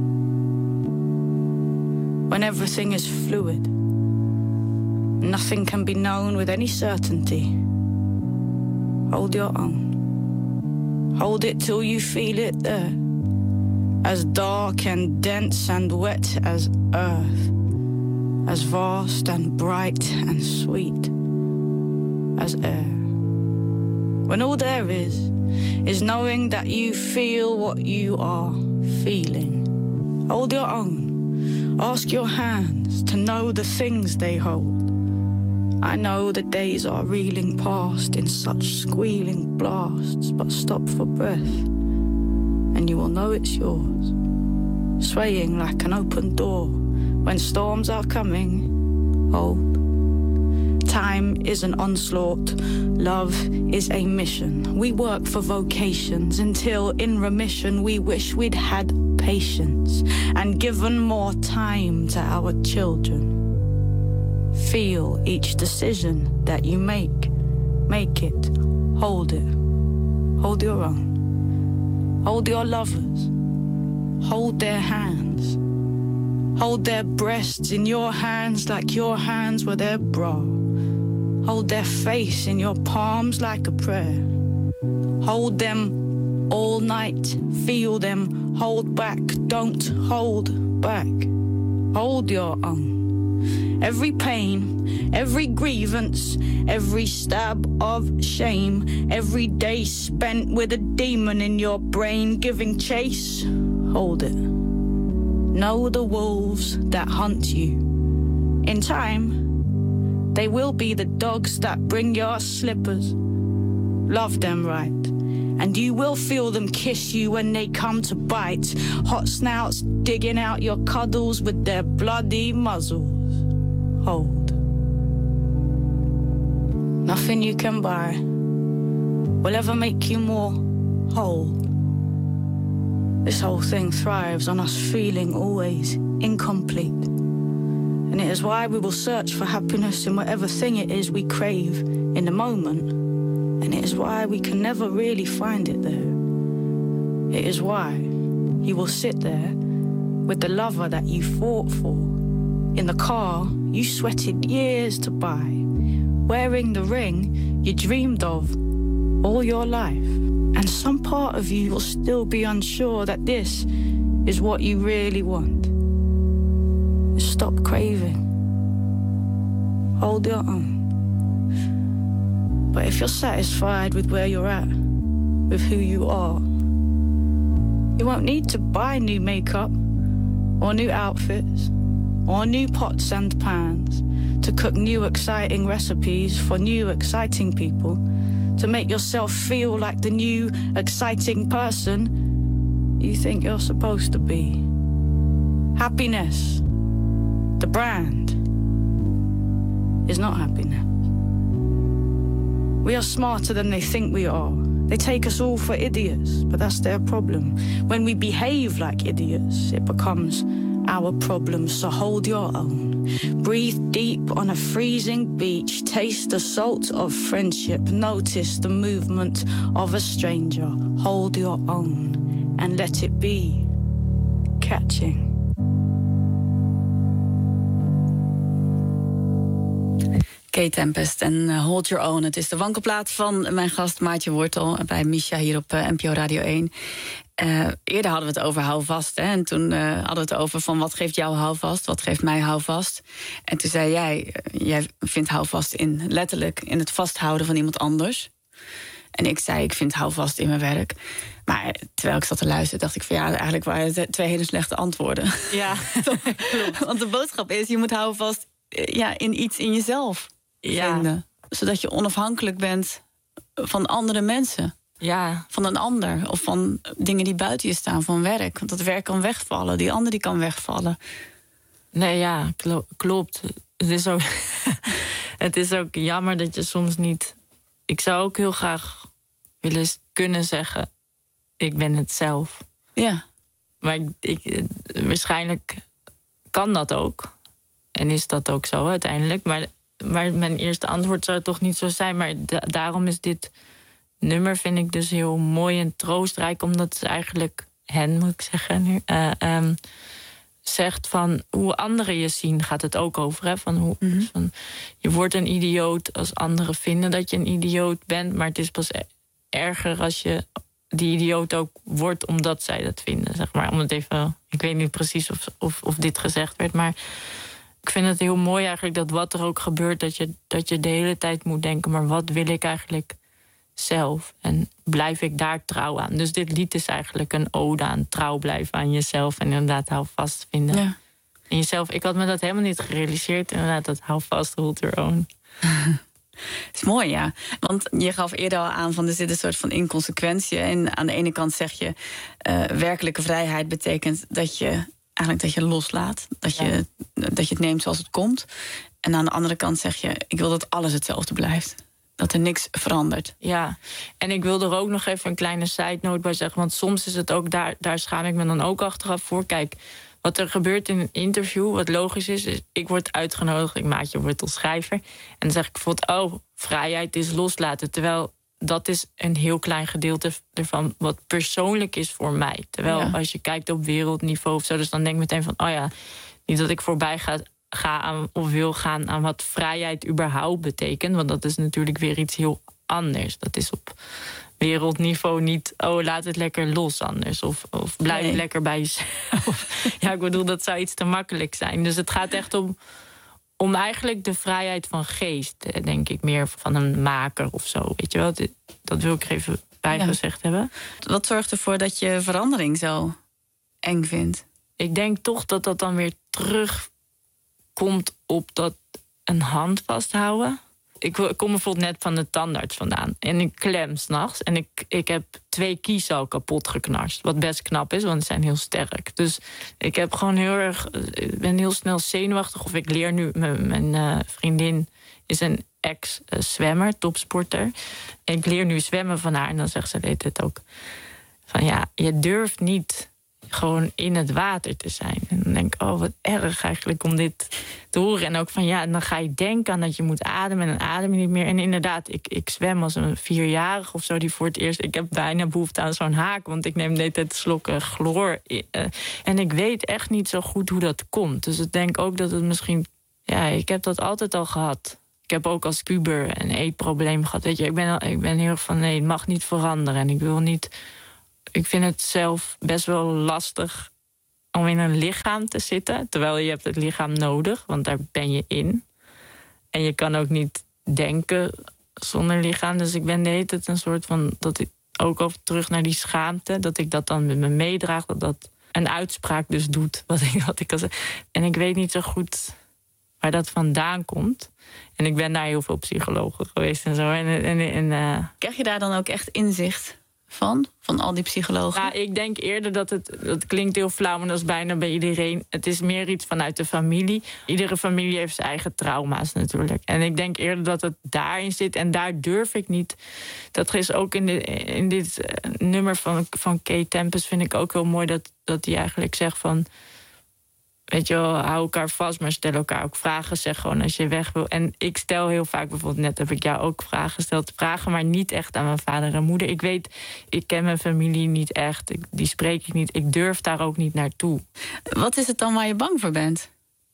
When everything is fluid, nothing can be known with any certainty, hold your own. Hold it till you feel it there, as dark and dense and wet as earth, as vast and bright and sweet as air. When all there is, is knowing that you feel what you are feeling. Hold your own. Ask your hands to know the things they hold. I know the days are reeling past in such squealing blasts, but stop for breath, and you will know it's yours. Swaying like an open door when storms are coming. Hold. Time is an onslaught. Love is a mission. We work for vocations until in remission we wish we'd had patience and given more time to our children. Feel each decision that you make. Make it hold it. Hold your own. Hold your lovers. Hold their hands. Hold their breasts in your hands like your hands were their bra. Hold their face in your palms like a prayer. Hold them all night. Feel them. Hold back. Don't hold back. Hold your own. Every pain, every grievance, every stab of shame, every day spent with a demon in your brain giving chase, hold it. Know the wolves that hunt you. In time, they will be the dogs that bring your slippers. Love them right, and you will feel them kiss you when they come to bite. Hot snouts digging out your cuddles with their bloody muzzles. Hold. Nothing you can buy will ever make you more whole. This whole thing thrives on us feeling always incomplete. And it is why we will search for happiness in whatever thing it is we crave in the moment. And it is why we can never really find it there. It is why you will sit there with the lover that you fought for, in the car you sweated years to buy, wearing the ring you dreamed of all your life. And some part of you will still be unsure that this is what you really want. Stop craving. Hold your own. But if you're satisfied with where you're at, with who you are, you won't need to buy new makeup or new outfits or new pots and pans to cook new exciting recipes for new exciting people, to make yourself feel like the new exciting person you think you're supposed to be. Happiness, the brand, is not happiness. We are smarter than they think we are. They take us all for idiots, but that's their problem. When we behave like idiots, it becomes our problem, so hold your own. Breathe deep on a freezing beach. Taste the salt of friendship. Notice the movement of a stranger. Hold your own and let it be catching. Kate Tempest en uh, Hold Your Own. Het is de wankelplaat van mijn gast Maartje Wortel bij Misha hier op uh, N P O Radio één. Uh, eerder hadden we het over houvast. Hè? En toen uh, hadden we het over van wat geeft jou houvast, wat geeft mij houvast. En toen zei jij, uh, jij vindt houvast in letterlijk in het vasthouden van iemand anders. En ik zei, ik vind houvast in mijn werk. Maar terwijl ik zat te luisteren, dacht ik van ja, eigenlijk waren het twee hele slechte antwoorden. Ja, klopt. Want de boodschap is, je moet houvast uh, ja, in iets in jezelf ja. vinden. Zodat je onafhankelijk bent van andere mensen. Ja. Van een ander. Of van dingen die buiten je staan, van werk. Want dat werk kan wegvallen, die ander die kan wegvallen. Nee, ja, klo- klopt. Het is ook, het is ook jammer dat je soms niet... Ik zou ook heel graag willen kunnen zeggen, ik ben het zelf. Ja. Maar ik, ik, waarschijnlijk kan dat ook. En is dat ook zo uiteindelijk. Maar, maar mijn eerste antwoord zou toch niet zo zijn. Maar da- daarom is dit nummer, vind ik dus heel mooi en troostrijk. Omdat ze eigenlijk, hen moet ik zeggen nu... Uh, um, zegt van hoe anderen je zien, gaat het ook over. Hè? Van hoe, mm-hmm. van, je wordt een idioot als anderen vinden dat je een idioot bent. Maar het is pas erger als je die idioot ook wordt omdat zij dat vinden. Zeg maar. Om het even, ik weet niet precies of, of, of dit gezegd werd, maar ik vind het heel mooi eigenlijk dat wat er ook gebeurt, dat je, dat je de hele tijd moet denken, maar wat wil ik eigenlijk zelf? En blijf ik daar trouw aan? Dus dit lied is eigenlijk een ode aan trouw blijven aan jezelf en inderdaad hou vast vinden. Ja. En jezelf, ik had me dat helemaal niet gerealiseerd. Inderdaad, dat hou vast, hold your own. Het is mooi, ja. Want je gaf eerder al aan van er zit een soort van inconsequentie. En aan de ene kant zeg je, uh, werkelijke vrijheid betekent dat je eigenlijk dat je loslaat. Dat je, ja. dat je het neemt zoals het komt. En aan de andere kant zeg je, ik wil dat alles hetzelfde blijft. Dat er niks verandert. Ja, en ik wil er ook nog even een kleine side note bij zeggen. Want soms is het ook, daar, daar schaam ik me dan ook achteraf voor. Kijk, wat er gebeurt in een interview, wat logisch is, is ik word uitgenodigd, ik Maartje Wortel schrijver. En dan zeg ik bijvoorbeeld, oh, vrijheid is loslaten. Terwijl dat is een heel klein gedeelte ervan wat persoonlijk is voor mij. Terwijl Ja. als je kijkt op wereldniveau of zo, dus dan denk ik meteen van, oh ja, niet dat ik voorbij ga, ga aan, of wil gaan aan wat vrijheid überhaupt betekent. Want dat is natuurlijk weer iets heel anders. Dat is op wereldniveau niet, oh, laat het lekker los anders. Of, of blijf Nee. lekker bij jezelf. Ja, ik bedoel, dat zou iets te makkelijk zijn. Dus het gaat echt om, om eigenlijk de vrijheid van geest, denk ik, meer van een maker of zo. Weet je wel, dat, dat wil ik er even bij Ja. gezegd hebben. Wat zorgt ervoor dat je verandering zo eng vindt? Ik denk toch dat dat dan weer terugkomt op dat een hand vasthouden. Ik ik kom bijvoorbeeld net van de tandarts vandaan. En ik klem s'nachts. En ik, ik heb twee kiezen al kapot geknarst. Wat best knap is, want die zijn heel sterk. Dus ik heb gewoon heel erg, ik ben heel snel zenuwachtig. Of ik leer nu, mijn, mijn uh, vriendin is een ex-zwemmer, topsporter. En ik leer nu zwemmen van haar. En dan zegt ze, deed het ook. Van ja, je durft niet gewoon in het water te zijn. En dan denk ik, oh, wat erg eigenlijk om dit te horen. En ook van, ja, dan ga je denken aan dat je moet ademen en dan adem je niet meer. En inderdaad, ik, ik zwem als een vierjarige of zo die voor het eerst... Ik heb bijna behoefte aan zo'n haak, want ik neem de hele tijd slokken chloor. En ik weet echt niet zo goed hoe dat komt. Dus ik denk ook dat het misschien... Ja, ik heb dat altijd al gehad. Ik heb ook als puber een eetprobleem gehad. Weet je, ik ben, ik ben heel erg van, nee, het mag niet veranderen. En ik wil niet... Ik vind het zelf best wel lastig om in een lichaam te zitten. Terwijl je hebt het lichaam nodig, want daar ben je in. En je kan ook niet denken zonder lichaam. Dus ik ben de hele tijd een soort van... dat ik ook over terug naar die schaamte. Dat ik dat dan met me meedraag. Dat dat een uitspraak dus doet. Wat ik, wat ik al zei. En ik weet niet zo goed waar dat vandaan komt. En ik ben naar heel veel psychologen geweest en zo. En, en, en, uh... Krijg je daar dan ook echt inzicht van? Van al die psychologen? Ja, ik denk eerder dat het... Dat klinkt heel flauw, maar dat is bijna bij iedereen. Het is meer iets vanuit de familie. Iedere familie heeft zijn eigen trauma's natuurlijk. En ik denk eerder dat het daarin zit. En daar durf ik niet... Dat is ook in, de, in dit nummer van, van Kate Tempest... vind ik ook heel mooi dat, dat hij eigenlijk zegt van... Weet je wel, hou elkaar vast, maar stel elkaar ook vragen. Zeg gewoon als je weg wil. En ik stel heel vaak, bijvoorbeeld net heb ik jou ook vragen gesteld. Vragen, maar niet echt aan mijn vader en moeder. Ik weet, ik ken mijn familie niet echt. Ik, die spreek ik niet. Ik durf daar ook niet naartoe. Wat is het dan waar je bang voor bent?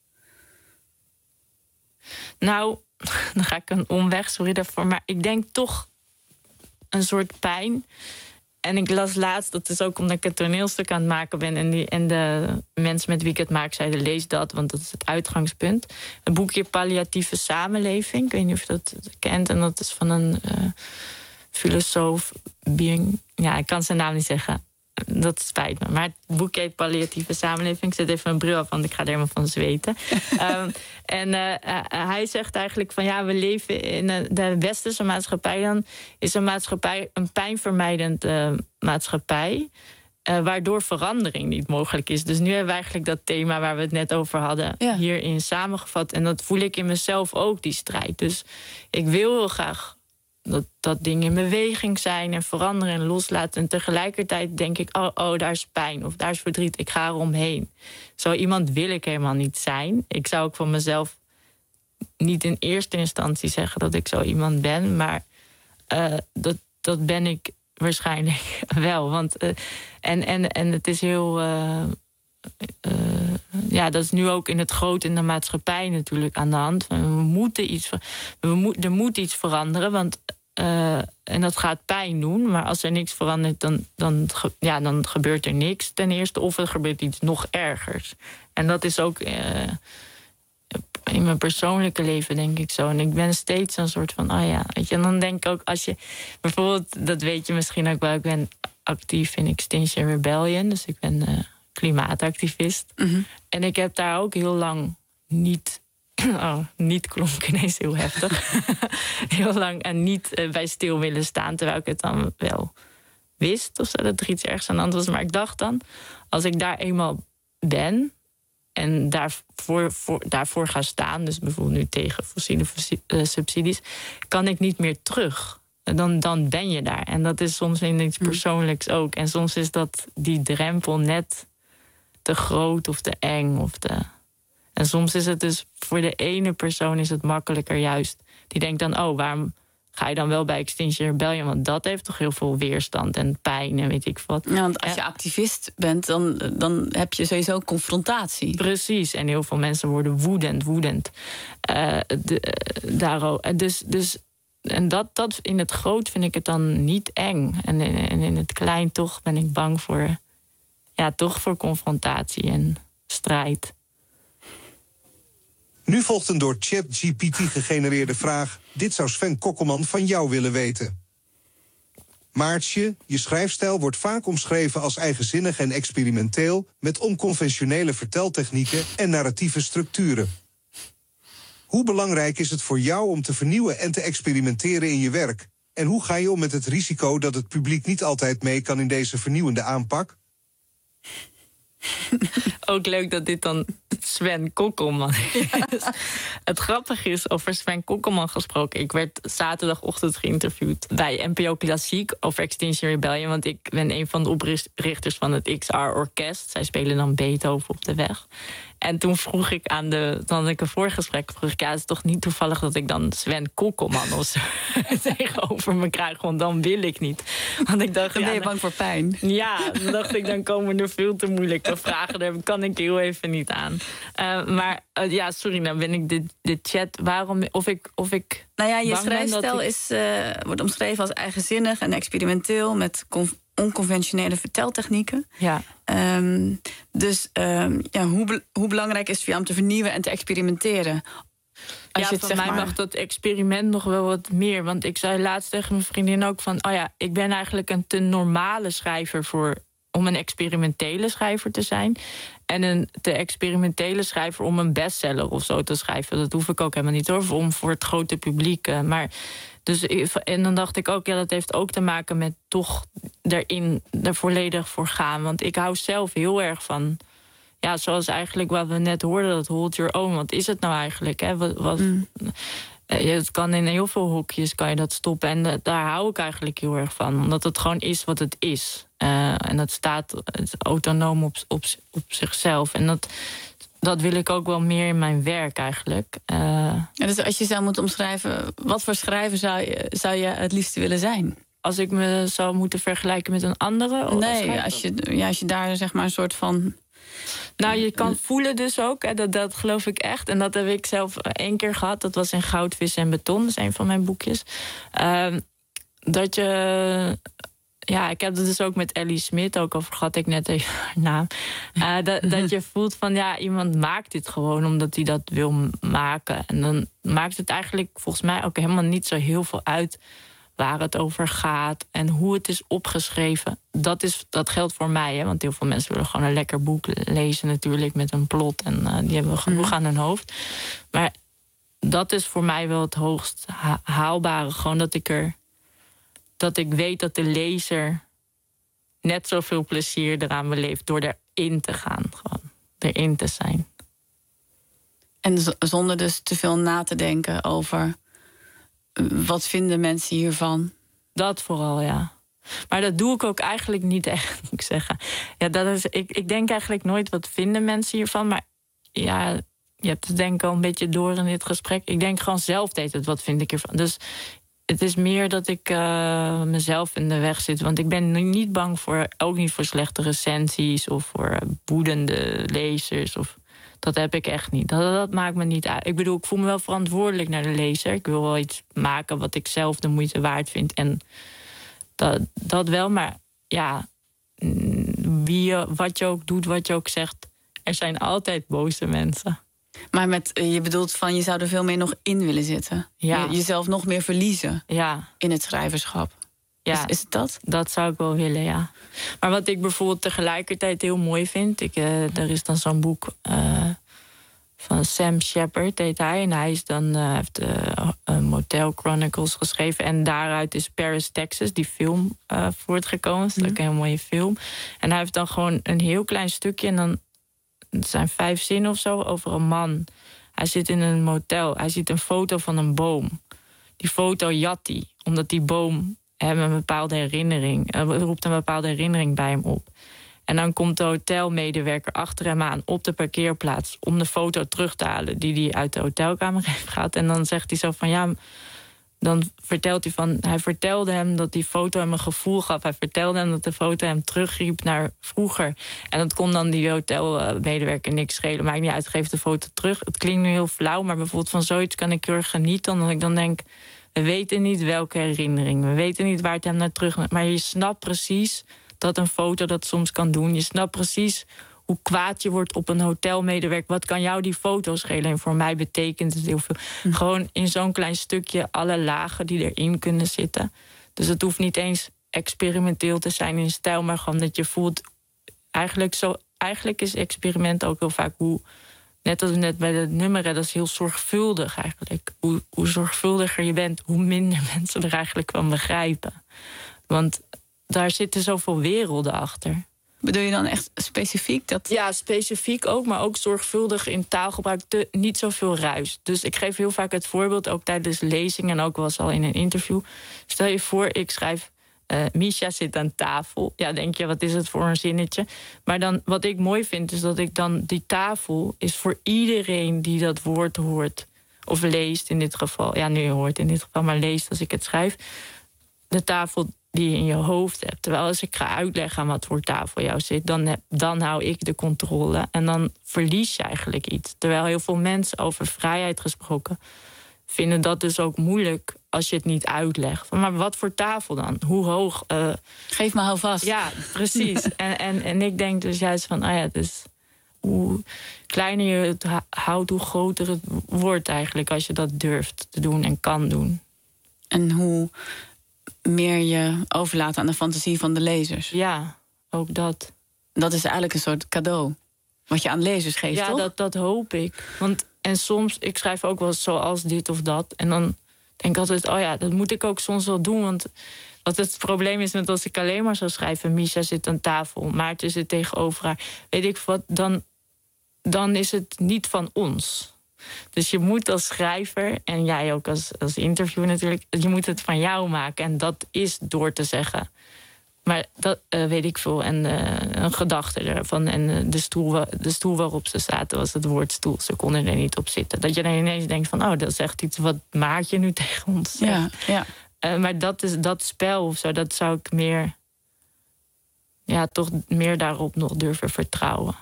Nou, dan ga ik een omweg, sorry daarvoor. Maar ik denk toch een soort pijn... En ik las laatst, dat is ook omdat ik een toneelstuk aan het maken ben... en, die, en de mensen met wie ik het maak zeiden, lees dat... want dat is het uitgangspunt. Een boekje Palliatieve Samenleving. Ik weet niet of je dat kent. En dat is van een uh, filosoof. Being, ja, ik kan zijn naam niet zeggen. Dat spijt me. Maar het boekje heet Palliatieve Samenleving. Ik zet even mijn bril af, want ik ga er helemaal van zweten. um, en uh, uh, hij zegt eigenlijk van... ja, we leven in uh, de westerse maatschappij... dan is een maatschappij een pijnvermijdend uh, maatschappij... Uh, waardoor verandering niet mogelijk is. Dus nu hebben we eigenlijk dat thema waar we het net over hadden... Ja. hierin samengevat. En dat voel ik in mezelf ook, die strijd. Dus ik wil heel graag... Dat, dat dingen in beweging zijn en veranderen en loslaten. En tegelijkertijd denk ik, oh, oh, daar is pijn of daar is verdriet. Ik ga eromheen. Zo iemand wil ik helemaal niet zijn. Ik zou ook van mezelf niet in eerste instantie zeggen dat ik zo iemand ben. Maar uh, dat, dat ben ik waarschijnlijk wel. Want, uh, en, en, en het is heel... Uh, uh, ja, dat is nu ook in het groot in de maatschappij natuurlijk aan de hand. We moeten iets, we moet, er moet iets veranderen, want uh, en dat gaat pijn doen. Maar als er niks verandert, dan, dan, ja, dan gebeurt er niks ten eerste. Of er gebeurt iets nog ergers. En dat is ook uh, in mijn persoonlijke leven, denk ik zo. En ik ben steeds een soort van, oh ja, weet je. En dan denk ik ook, als je bijvoorbeeld, dat weet je misschien ook wel, ik ben actief in Extinction Rebellion. Dus ik ben... Uh, klimaatactivist. Mm-hmm. En ik heb daar ook heel lang niet... Oh, niet klonk ineens heel heftig. heel lang en niet uh, bij stil willen staan... terwijl ik het dan wel wist of zo, dat er iets ergs aan de hand was. Maar ik dacht dan, als ik daar eenmaal ben... en daarvoor, voor, daarvoor ga staan... dus bijvoorbeeld nu tegen fossiele uh, subsidies... kan ik niet meer terug. Dan, dan ben je daar. En dat is soms in iets persoonlijks ook. En soms is dat die drempel net... te groot of te eng. Of te... En soms is het dus voor de ene persoon is het makkelijker juist. Die denkt dan, oh, waarom ga je dan wel bij Extinction Rebellion? Want dat heeft toch heel veel weerstand en pijn en weet ik wat. Ja, want als je Ja. activist bent, dan, dan heb je sowieso confrontatie. Precies, en heel veel mensen worden woedend, woedend. Uh, de, uh, daar, dus, dus, en dat, dat in het groot vind ik het dan niet eng. En in, en in het klein toch ben ik bang voor, ja, toch voor confrontatie en strijd. Nu volgt een door ChatGPT gegenereerde vraag. Dit zou Sven Kokkelman van jou willen weten. Maartje, je schrijfstijl wordt vaak omschreven als eigenzinnig en experimenteel, met onconventionele verteltechnieken en narratieve structuren. Hoe belangrijk is het voor jou om te vernieuwen en te experimenteren in je werk? En hoe ga je om met het risico dat het publiek niet altijd mee kan in deze vernieuwende aanpak? Ook leuk dat dit dan Sven Kokkelman is. Het grappige is, over Sven Kokkelman gesproken. Ik werd zaterdagochtend geïnterviewd bij N P O Klassiek over Extinction Rebellion. Want ik ben een van de oprichters van het X R-orkest. Zij spelen dan Beethoven op de weg. En toen vroeg ik aan de... Dan had ik een voorgesprek. Vroeg ik, ja, het is toch niet toevallig dat ik dan Sven Kokkelman of zo tegenover me krijg. Want dan wil ik niet. Want ik dacht, Dan ben je ja, bang voor pijn. Ja, dan dacht ik, dan komen er veel te moeilijke vragen. Daar kan ik heel even niet aan. Uh, maar uh, ja, sorry, nou ben ik de, de chat. Waarom, of ik, of ik Nou ja, je bang ben dat schrijfstijl ik- is, uh, wordt omschreven als eigenzinnig en experimenteel met con- onconventionele verteltechnieken. Ja. Um, dus um, ja, hoe, be- hoe belangrijk is het voor jou om te vernieuwen en te experimenteren? Als Ja, je het, van zeg mij maar- mag dat experiment nog wel wat meer. Want ik zei laatst tegen mijn vriendin ook van... oh ja, ik ben eigenlijk een te normale schrijver voor... om een experimentele schrijver te zijn. En een te experimentele schrijver om een bestseller of zo te schrijven. Dat hoef ik ook helemaal niet, hoor. Om voor het grote publiek. uh, Maar dus, en dan dacht ik ook, ja, dat heeft ook te maken met toch erin er volledig voor gaan. Want ik hou zelf heel erg van... ja, zoals eigenlijk wat we net hoorden, dat hold your own. Wat is het nou eigenlijk? Hè? Wat, wat, Mm. eh, Het kan in heel veel hokjes kan je dat stoppen. En uh, daar hou ik eigenlijk heel erg van. Omdat het gewoon is wat het is. Uh, en dat staat het autonoom op, op, op zichzelf. En dat, dat wil ik ook wel meer in mijn werk eigenlijk. Uh, Ja, dus als je zou moeten omschrijven, wat voor schrijver zou je, zou je het liefst willen zijn? als ik me zou moeten vergelijken met een andere? Of Nee, schrijver? als je, ja, als je daar zeg maar een soort van... Nou, je kan voelen dus ook, hè, dat, dat geloof ik echt. En dat heb ik zelf één keer gehad. Dat was in Goudvis en Beton, dat is een van mijn boekjes. Uh, dat je... Ja, ik heb het dus ook met Ellie Smit, ook al vergat ik net even haar naam. Uh, dat, dat je voelt van, ja, iemand maakt dit gewoon omdat hij dat wil maken. En dan maakt het eigenlijk volgens mij ook helemaal niet zo heel veel uit waar het over gaat en hoe het is opgeschreven. Dat, is, dat geldt voor mij, hè, want heel veel mensen willen gewoon een lekker boek lezen natuurlijk met een plot. En uh, die hebben genoeg aan hun hoofd. Maar dat is voor mij wel het hoogst ha- haalbare. Gewoon dat ik er... dat ik weet dat de lezer net zoveel plezier eraan beleeft door erin te gaan. Gewoon erin te zijn. En z- zonder dus te veel na te denken over wat vinden mensen hiervan. Dat vooral, ja. Maar dat doe ik ook eigenlijk niet echt, moet ik zeggen. Ja, dat is, ik, ik denk eigenlijk nooit wat vinden mensen hiervan. Maar ja, je hebt het denk ik al een beetje door in dit gesprek. Ik denk gewoon zelf deed het, wat vind ik hiervan. Dus het is meer dat ik uh, mezelf in de weg zit. Want ik ben niet bang voor, ook niet voor slechte recensies of voor uh, woedende lezers. Of, dat heb ik echt niet. Dat, dat maakt me niet uit. Ik bedoel, ik voel me wel verantwoordelijk naar de lezer. Ik wil wel iets maken wat ik zelf de moeite waard vind. En dat, dat wel, maar ja, wie je, wat je ook doet, wat je ook zegt, er zijn altijd boze mensen. Maar met, je bedoelt van, je zou er veel meer nog in willen zitten. Ja. Je, jezelf nog meer verliezen Ja. in het schrijverschap. Ja, Is, is het dat? Dat zou ik wel willen, ja. Maar wat ik bijvoorbeeld tegelijkertijd heel mooi vind... Ik, uh, er is dan zo'n boek uh, van Sam Shepard, heet hij. En hij is dan, uh, heeft uh, Motel Chronicles geschreven. En daaruit is Paris, Texas, die film, uh, voortgekomen. Dat is ook een heel mooie film. En hij heeft dan gewoon een heel klein stukje... en dan het zijn vijf zinnen of zo over een man. Hij zit in een motel. Hij ziet een foto van een boom. Die foto jat hij, omdat die boom hem een bepaalde herinnering... Uh, roept een bepaalde herinnering bij hem op. En dan komt de hotelmedewerker achter hem aan op de parkeerplaats... om de foto terug te halen die hij uit de hotelkamer heeft gehad. En dan zegt hij zo van, ja, dan vertelt hij van... Hij vertelde hem dat die foto hem een gevoel gaf. Hij vertelde hem dat de foto hem terugriep naar vroeger. En dat kon dan die hotelmedewerker niks schelen. Maakt niet uit, geef de foto terug. Het klinkt nu heel flauw, maar bijvoorbeeld van zoiets kan ik heel erg genieten. Omdat ik dan denk, we weten niet welke herinnering. We weten niet waar het hem naar terug... Maar je snapt precies dat een foto dat soms kan doen. Je snapt precies hoe kwaad je wordt op een hotelmedewerker. Wat kan jou die foto schelen? En voor mij betekent het heel veel. Hm. Gewoon in zo'n klein stukje alle lagen die erin kunnen zitten. Dus het hoeft niet eens experimenteel te zijn in stijl, maar gewoon dat je voelt... Eigenlijk, zo, eigenlijk is experiment ook heel vaak hoe... Net als net bij het nummer, dat is heel zorgvuldig eigenlijk. Hoe, hoe zorgvuldiger je bent, hoe minder mensen er eigenlijk van begrijpen. Want daar zitten zoveel werelden achter. Bedoel je dan echt specifiek? Dat... Ja, specifiek ook, maar ook zorgvuldig in taalgebruik. Te, niet zoveel ruis. Dus ik geef heel vaak het voorbeeld, ook tijdens lezingen... en ook wel eens al in een interview. Stel je voor, ik schrijf... Uh, Misha zit aan tafel. Ja, denk je, wat is het voor een zinnetje? Maar dan, wat ik mooi vind, is dat ik dan... die tafel is voor iedereen die dat woord hoort... of leest in dit geval. Ja, nu hoort in dit geval, maar leest als ik het schrijf. De tafel die je in je hoofd hebt. Terwijl als ik ga uitleggen aan wat voor tafel jou zit... dan, heb, dan hou ik de controle. En dan verlies je eigenlijk iets. Terwijl heel veel mensen over vrijheid gesproken... vinden dat dus ook moeilijk als je het niet uitlegt. Maar wat voor tafel dan? Hoe hoog? Uh... Geef me houvast. Ja, precies. en, en, en ik denk dus juist van... Oh ja, dus hoe kleiner je het houdt, hoe groter het wordt eigenlijk... als je dat durft te doen en kan doen. En hoe meer je overlaat aan de fantasie van de lezers. Ja, ook dat. Dat is eigenlijk een soort cadeau. Wat je aan lezers geeft, ja, toch? Ja, dat, dat hoop ik. Want, en soms, ik schrijf ook wel zoals dit of dat. En dan denk ik altijd, oh ja, dat moet ik ook soms wel doen. Want wat het probleem is met als ik alleen maar zou schrijven... Misha zit aan tafel, Maarten zit tegenover haar... weet ik wat, dan, dan is het niet van ons. Dus je moet als schrijver, en jij ook als, als interviewer natuurlijk... je moet het van jou maken. En dat is door te zeggen... Maar dat uh, weet ik veel. En uh, een gedachte ervan. En uh, de, stoel, de stoel waarop ze zaten was het woord stoel. Ze konden er niet op zitten. Dat je dan ineens denkt van... oh, dat is echt iets wat Maartje nu tegen ons zegt. Ja, ja. Uh, maar dat, is, dat spel of zo, dat zou ik meer... ja, toch meer daarop nog durven vertrouwen.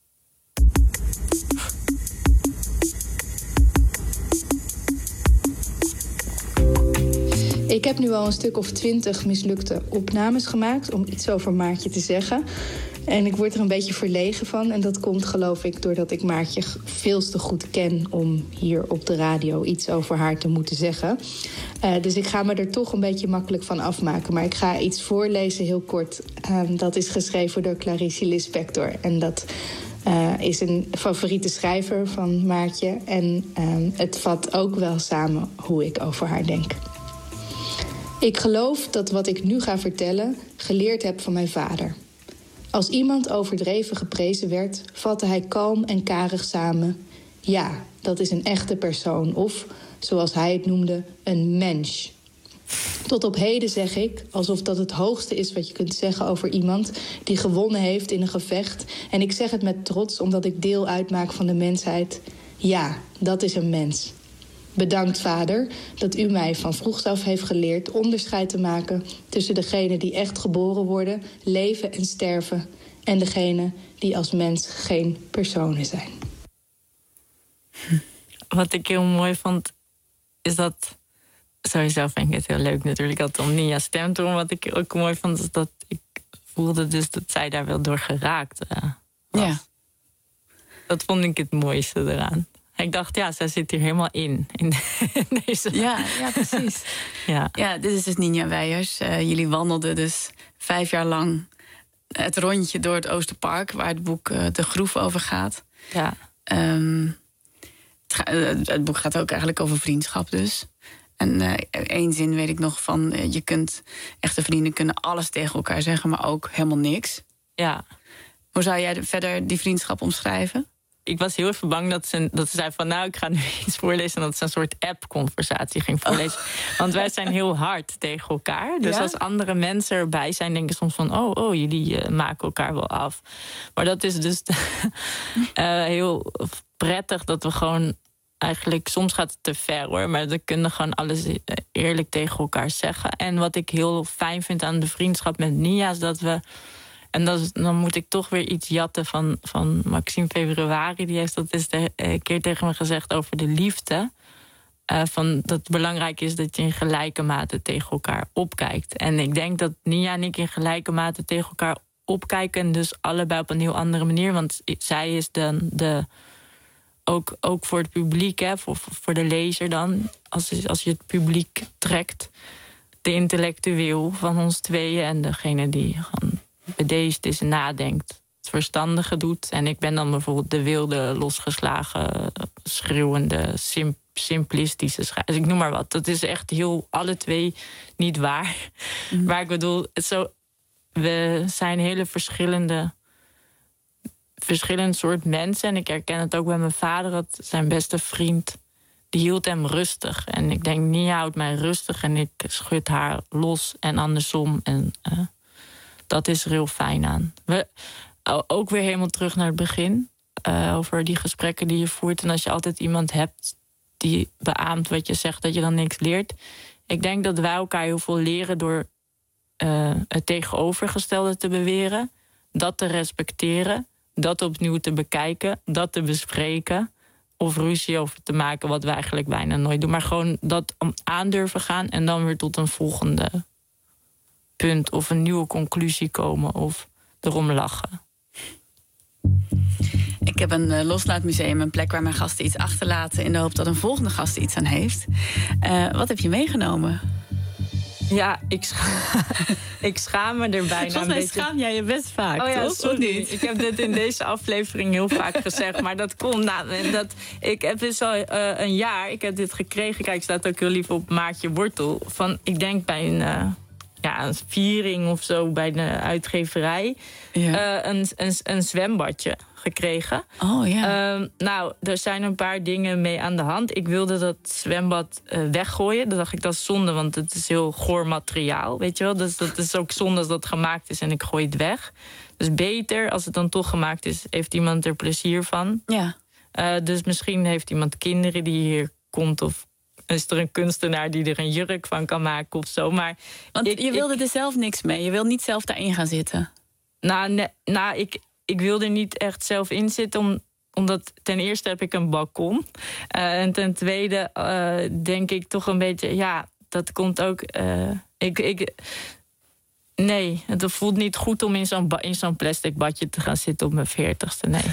Ik heb nu al een stuk of twintig mislukte opnames gemaakt... om iets over Maartje te zeggen. En ik word er een beetje verlegen van. En dat komt, geloof ik, doordat ik Maartje veel te goed ken... om hier op de radio iets over haar te moeten zeggen. Uh, dus ik ga me er toch een beetje makkelijk van afmaken. Maar ik ga iets voorlezen, heel kort. Uh, dat is geschreven door Clarice Lispector. En dat... Uh, is een favoriete schrijver van Maartje. En uh, het vat ook wel samen hoe ik over haar denk. Ik geloof dat wat ik nu ga vertellen geleerd heb van mijn vader. Als iemand overdreven geprezen werd, vatte hij kalm en karig samen... ja, dat is een echte persoon of, zoals hij het noemde, een mens. Tot op heden zeg ik, alsof dat het hoogste is wat je kunt zeggen over iemand... die gewonnen heeft in een gevecht. En ik zeg het met trots, omdat ik deel uitmaak van de mensheid. Ja, dat is een mens. Bedankt, vader, dat u mij van vroegs af heeft geleerd onderscheid te maken... tussen degenen die echt geboren worden, leven en sterven... en degenen die als mens geen personen zijn. Wat ik heel mooi vond, is dat... Sowieso vind ik het heel leuk natuurlijk altijd om Nia's stem te horen. Wat ik ook mooi vond, is dat ik voelde dus dat zij daar wel door geraakt uh, was. Ja. Dat vond ik het mooiste eraan. Ik dacht, ja, zij zit hier helemaal in, in deze... Ja, ja precies. ja. ja, dit is dus Ninja Weijers. Uh, jullie wandelden dus vijf jaar lang het rondje door het Oosterpark... waar het boek uh, De Groef over gaat. Ja. Um, het, ga, uh, het boek gaat ook eigenlijk over vriendschap dus. En uh, één zin weet ik nog van... Uh, je kunt, echte vrienden kunnen alles tegen elkaar zeggen... maar ook helemaal niks. Ja. Hoe zou jij verder die vriendschap omschrijven? Ik was heel even bang dat ze, dat ze zei van... nou, ik ga nu iets voorlezen... en dat ze een soort app-conversatie ging voorlezen. Oh. Want wij zijn heel hard tegen elkaar. Dus ja? Als andere mensen erbij zijn... denken soms van, oh, oh jullie uh, maken elkaar wel af. Maar dat is dus uh, heel prettig dat we gewoon... eigenlijk, soms gaat het te ver hoor, maar we kunnen gewoon alles eerlijk tegen elkaar zeggen. En wat ik heel fijn vind aan de vriendschap met Nia is dat we, en dat is, dan moet ik toch weer iets jatten van, van Maxime Februari, die heeft dat eens de, een keer tegen me gezegd over de liefde. Uh, van dat het belangrijk is dat je in gelijke mate tegen elkaar opkijkt. En ik denk dat Nia en ik in gelijke mate tegen elkaar opkijken, en dus allebei op een heel andere manier. Want zij is dan de, ook, ook voor het publiek, hè, voor, voor de lezer dan, als, als je het publiek trekt, de intellectueel van ons tweeën en degene die gewoon bedeesd is en nadenkt, het verstandige doet. En ik ben dan bijvoorbeeld de wilde, losgeslagen, schreeuwende, sim, simplistische schrijver. Dus ik noem maar wat. Dat is echt heel, alle twee niet waar. Mm. Maar ik bedoel, het zo, we zijn hele verschillende, verschillend soort mensen. En ik herken het ook bij mijn vader, dat zijn beste vriend, die hield hem rustig. En ik denk, Nia houdt mij rustig en ik schud haar los en andersom. En uh, dat is er heel fijn aan. We, ook weer helemaal terug naar het begin. Uh, over die gesprekken die je voert. En als je altijd iemand hebt die beaamt wat je zegt, dat je dan niks leert. Ik denk dat wij elkaar heel veel leren door uh, het tegenovergestelde te beweren. Dat te respecteren. Dat opnieuw te bekijken. Dat te bespreken. Of ruzie over te maken, wat we eigenlijk bijna nooit doen. Maar gewoon dat aandurven gaan en dan weer tot een volgende punt of een nieuwe conclusie komen of erom lachen. Ik heb een uh, loslaatmuseum, een plek waar mijn gasten iets achterlaten in de hoop dat een volgende gast er iets aan heeft. Uh, wat heb je meegenomen? Ja, ik, scha- ik schaam me er bijna Volgens mij een beetje. schaam jij je best vaak, oh ja, toch? sorry. Ik heb dit in deze aflevering heel vaak gezegd. Maar dat komt nou, dat ik heb dus al uh, een jaar. Ik heb dit gekregen. Kijk, staat ook heel lief op Maatje Wortel. Van, ik denk bij een, uh, ja, een viering of zo bij de uitgeverij. Ja. Uh, een, een, een zwembadje gekregen. Oh ja. Uh, nou, er zijn een paar dingen mee aan de hand. Ik wilde dat zwembad uh, weggooien. Dan dacht ik, dat is zonde, want het is heel goor materiaal. Weet je wel? Dus dat is ook zonde als dat gemaakt is en ik gooi het weg. Dus beter, als het dan toch gemaakt is, heeft iemand er plezier van. Ja. Uh, dus misschien heeft iemand kinderen die hier komt, of is er een kunstenaar die er een jurk van kan maken of zo. Maar want ik, je wilde ik, er zelf niks mee. Je wil niet zelf daarin gaan zitten. Nou, ne, nou ik... Ik wil er niet echt zelf in zitten, om, omdat ten eerste heb ik een balkon. Uh, en ten tweede uh, denk ik toch een beetje, ja, dat komt ook. Uh, ik, ik, nee, het voelt niet goed om in zo'n, ba- in zo'n plastic badje te gaan zitten op mijn veertigste. Nee.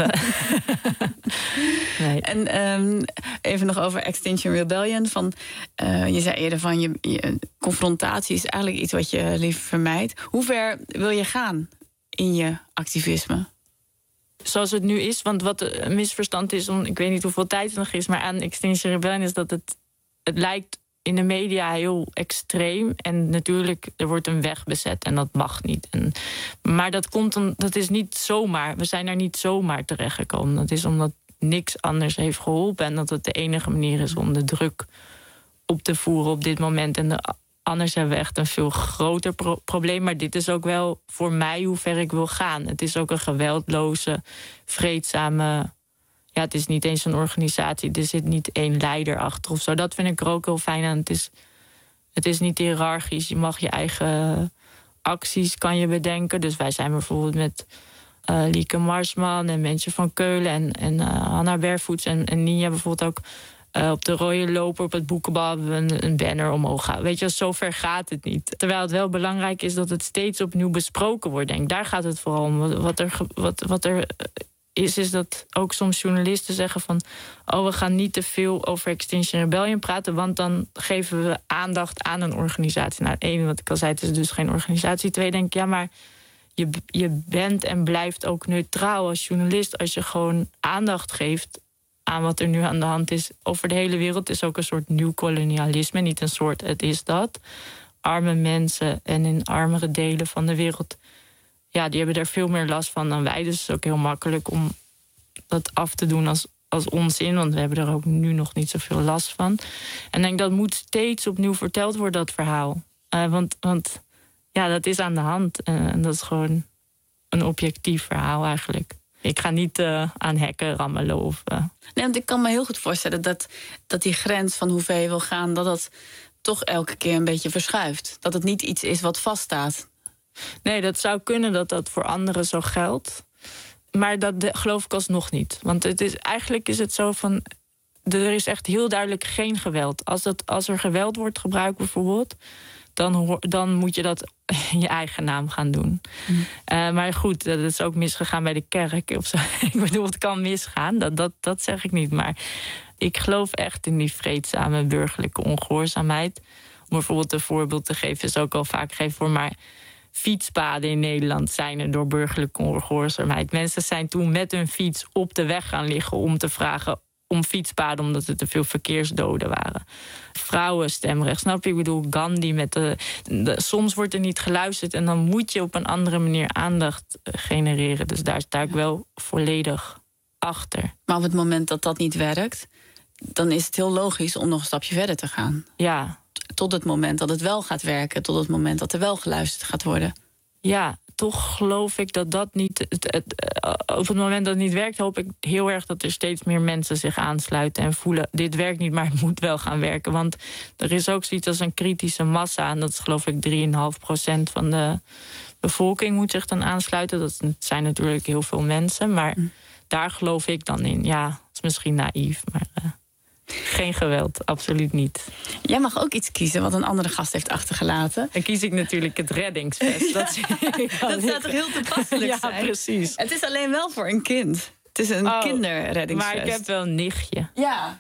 nee. En um, even nog over Extinction Rebellion. Van, uh, je zei eerder van je, je confrontatie is eigenlijk iets wat je liever vermijdt. Hoe ver wil je gaan in je activisme? Zoals het nu is, want wat een misverstand is, om, ik weet niet hoeveel tijd er nog is, maar aan Extinction Rebellion is dat het, het lijkt in de media heel extreem. En natuurlijk, er wordt een weg bezet en dat mag niet. En, maar dat komt om, dat is niet zomaar. We zijn er niet zomaar terechtgekomen. Dat is omdat niks anders heeft geholpen en dat het de enige manier is om de druk op te voeren op dit moment. En de Anders hebben we echt een veel groter pro- probleem. Maar dit is ook wel voor mij hoe ver ik wil gaan. Het is ook een geweldloze, vreedzame... Ja, het is niet eens een organisatie. Er zit niet één leider achter of zo. Dat vind ik er ook heel fijn aan. Het is, het is niet hiërarchisch. Je mag je eigen acties kan je bedenken. Dus wij zijn bijvoorbeeld met uh, Lieke Marsman en Mensje van Keulen... en, en uh, Hanna Bervoets en, en Nia bijvoorbeeld ook... Uh, op de rode loper, op het boekenbal hebben we een, een banner omhoog gaan. Weet je, zo ver gaat het niet. Terwijl het wel belangrijk is dat het steeds opnieuw besproken wordt. Denk. Daar gaat het vooral om. Wat er, wat, wat er is, is dat ook soms journalisten zeggen van... oh, we gaan niet te veel over Extinction Rebellion praten... want dan geven we aandacht aan een organisatie. Nou, één, wat ik al zei, het is dus geen organisatie. Twee, denk ik, ja, maar je, je bent en blijft ook neutraal als journalist... als je gewoon aandacht geeft aan wat er nu aan de hand is over de hele wereld. Het is ook een soort nieuw kolonialisme. Niet een soort, het is dat. Arme mensen en in armere delen van de wereld... ja, die hebben er veel meer last van dan wij. Dus het is ook heel makkelijk om dat af te doen als, als onzin. Want we hebben er ook nu nog niet zoveel last van. En ik denk, dat moet steeds opnieuw verteld worden, dat verhaal. Uh, want, want ja, dat is aan de hand. Uh, en dat is gewoon een objectief verhaal eigenlijk. Ik ga niet uh, aan hekken rammelen. Of, uh... Nee, want ik kan me heel goed voorstellen dat, dat die grens van hoe ver je wil gaan, dat dat toch elke keer een beetje verschuift. Dat het niet iets is wat vaststaat. Nee, dat zou kunnen dat dat voor anderen zo geldt. Maar dat de, geloof ik alsnog niet. Want het is, eigenlijk is het zo van, er is echt heel duidelijk geen geweld. Als, dat, als er geweld wordt gebruikt bijvoorbeeld, dan, dan moet je dat in je eigen naam gaan doen. Mm. Uh, maar goed, dat is ook misgegaan bij de kerk. Of zo. Ik bedoel, het kan misgaan, dat, dat, dat zeg ik niet. Maar ik geloof echt in die vreedzame burgerlijke ongehoorzaamheid. Om bijvoorbeeld een voorbeeld te geven, is ook al vaak gegeven voor, maar fietspaden in Nederland zijn er door burgerlijke ongehoorzaamheid. Mensen zijn toen met hun fiets op de weg gaan liggen om te vragen om fietspaden, omdat er te veel verkeersdoden waren. Vrouwenstemrecht, snap je? Ik bedoel, Gandhi met de, de... Soms wordt er niet geluisterd en dan moet je op een andere manier aandacht genereren. Dus daar sta ik wel volledig achter. Maar op het moment dat dat niet werkt, dan is het heel logisch om nog een stapje verder te gaan. Ja. Tot het moment dat het wel gaat werken, tot het moment dat er wel geluisterd gaat worden. Ja, toch geloof ik dat dat niet... Het, het, op het moment dat het niet werkt, hoop ik heel erg dat er steeds meer mensen zich aansluiten en voelen, dit werkt niet, maar het moet wel gaan werken. Want er is ook zoiets als een kritische massa, en dat is geloof ik drie komma vijf procent van de bevolking moet zich dan aansluiten. Dat zijn natuurlijk heel veel mensen, maar mm. daar geloof ik dan in. Ja, dat is misschien naïef, maar Uh, geen geweld, absoluut niet. Jij mag ook iets kiezen wat een andere gast heeft achtergelaten. Dan kies ik natuurlijk het reddingsvest. Ja, dat dat zou toch heel toepasselijk ja, zijn? Ja, precies. Het is alleen wel voor een kind. Het is een oh, kinderreddingsvest. Maar ik heb wel een nichtje. Ja.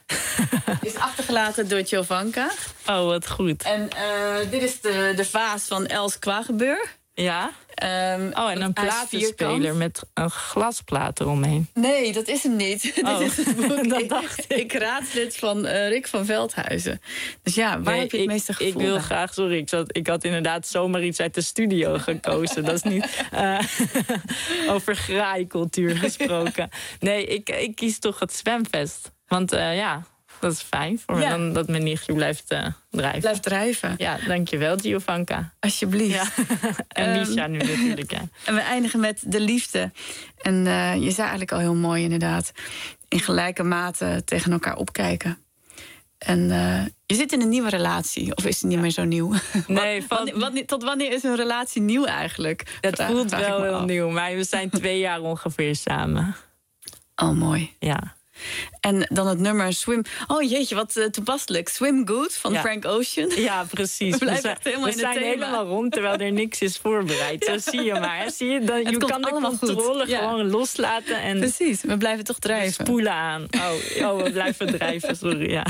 Is achtergelaten door Jovanka. Oh, wat goed. En uh, dit is de, de vaas van Els Kwagebeur. Ja. Um, oh, en een platenspeler met een glasplaat eromheen. Nee, dat is hem niet. Oh. Dit is het boek. dat ik, dacht ik. ik raad dit van uh, Rick van Veldhuizen. Dus ja, waar nee, heb je het ik, meeste gevoel? Ik wil bij? graag, sorry, ik, zat, ik had inderdaad zomaar iets uit de studio gekozen. Dat is niet uh, over graaikultuur gesproken. Nee, ik, ik kies toch het zwemvest. Want uh, ja, dat is fijn voor ja. me, dan, dat mijn nichtje blijft uh, drijven. Blijft drijven. Ja, dankjewel, Giovanka. Alsjeblieft. Ja. En Misha nu natuurlijk, ja. En we eindigen met de liefde. En uh, je zei eigenlijk al heel mooi inderdaad, in gelijke mate tegen elkaar opkijken. En uh, je zit in een nieuwe relatie, of is het niet meer zo nieuw? Nee, wat, van... wanneer, wanneer, tot wanneer is een relatie nieuw eigenlijk? Dat vraag, voelt vraag wel heel af. nieuw, maar we zijn twee jaar ongeveer samen. Oh, mooi. Ja. En dan het nummer Swim... Oh jeetje, wat uh, toepasselijk. Swim Good van ja. Frank Ocean. Ja, precies. We, we zijn, echt helemaal we in zijn het thema. helemaal rond, terwijl er niks is voorbereid. Zo zie je maar. Hè? Zie je, dan, je kan de controle ja. gewoon loslaten. En precies, we blijven toch drijven. Spoelen aan. Oh, oh we blijven drijven, sorry. Ja.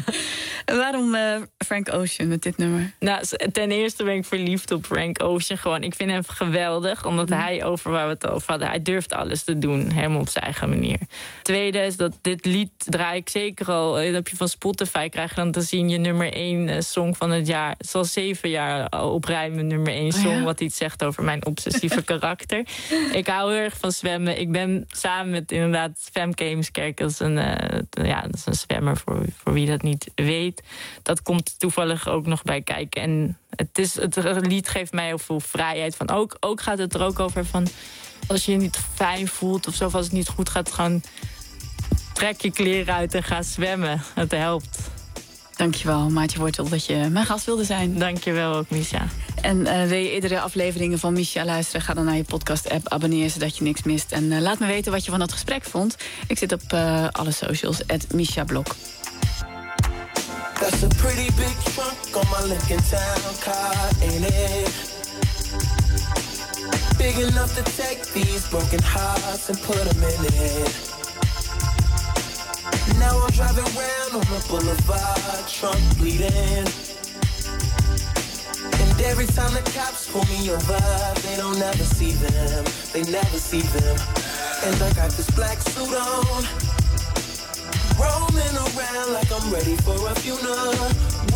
En waarom uh, Frank Ocean met dit nummer? Nou, ten eerste ben ik verliefd op Frank Ocean. Gewoon, ik vind hem geweldig, omdat mm. hij, over waar we het over hadden, hij durft alles te doen, helemaal op zijn eigen manier. Tweede is dat dit lied draai ik zeker al. Dat heb je van Spotify, krijg je dan te zien je nummer één uh, song van het jaar. Het is al zeven jaar al op rij mijn nummer één song, oh ja? Wat iets zegt over mijn obsessieve karakter. Ik hou heel erg van zwemmen. Ik ben samen met inderdaad Femke Heemskerk, dat is een, uh, ja, dat is een zwemmer voor, voor wie dat niet weet. Dat komt toevallig ook nog bij kijken. En het, is, het lied geeft mij heel veel vrijheid. Van ook, ook gaat het er ook over van, als je je niet fijn voelt of zo, of als het niet goed gaat, gewoon trek je kleren uit en ga zwemmen. Het helpt. Dankjewel, Maartje Wortel, dat je mijn gast wilde zijn. Dankjewel ook, Misha. En uh, wil je eerdere afleveringen van Misha luisteren, ga dan naar je podcast-app, abonneer zodat je niks mist. En uh, laat me weten wat je van dat gesprek vond. Ik zit op uh, alle socials, at Misha Blok. That's a pretty big trunk on my Lincoln Town car, ain't it? Big enough to take these broken hearts and put them in it. Now I'm driving around on the boulevard, trunk bleeding. And every time the cops pull me over, they don't ever see them, they never see them. And I got this black suit on, roaming around like I'm ready for a funeral.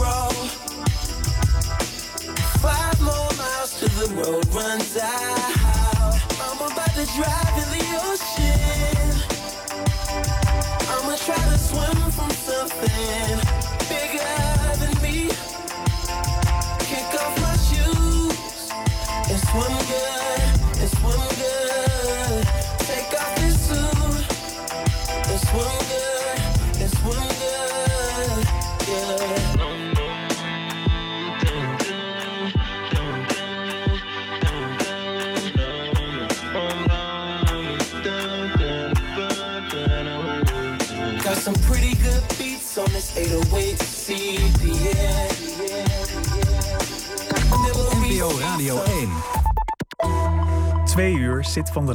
Five more miles till the road runs out. I'm about to drive in the ocean. I'ma try to swim from something bigger than me. Kick off my shoes and swim good, and swim good. Take off this suit. some pretty good beats on this eight oh eight C D, yeah. N P O Radio één. Twee uur zit van de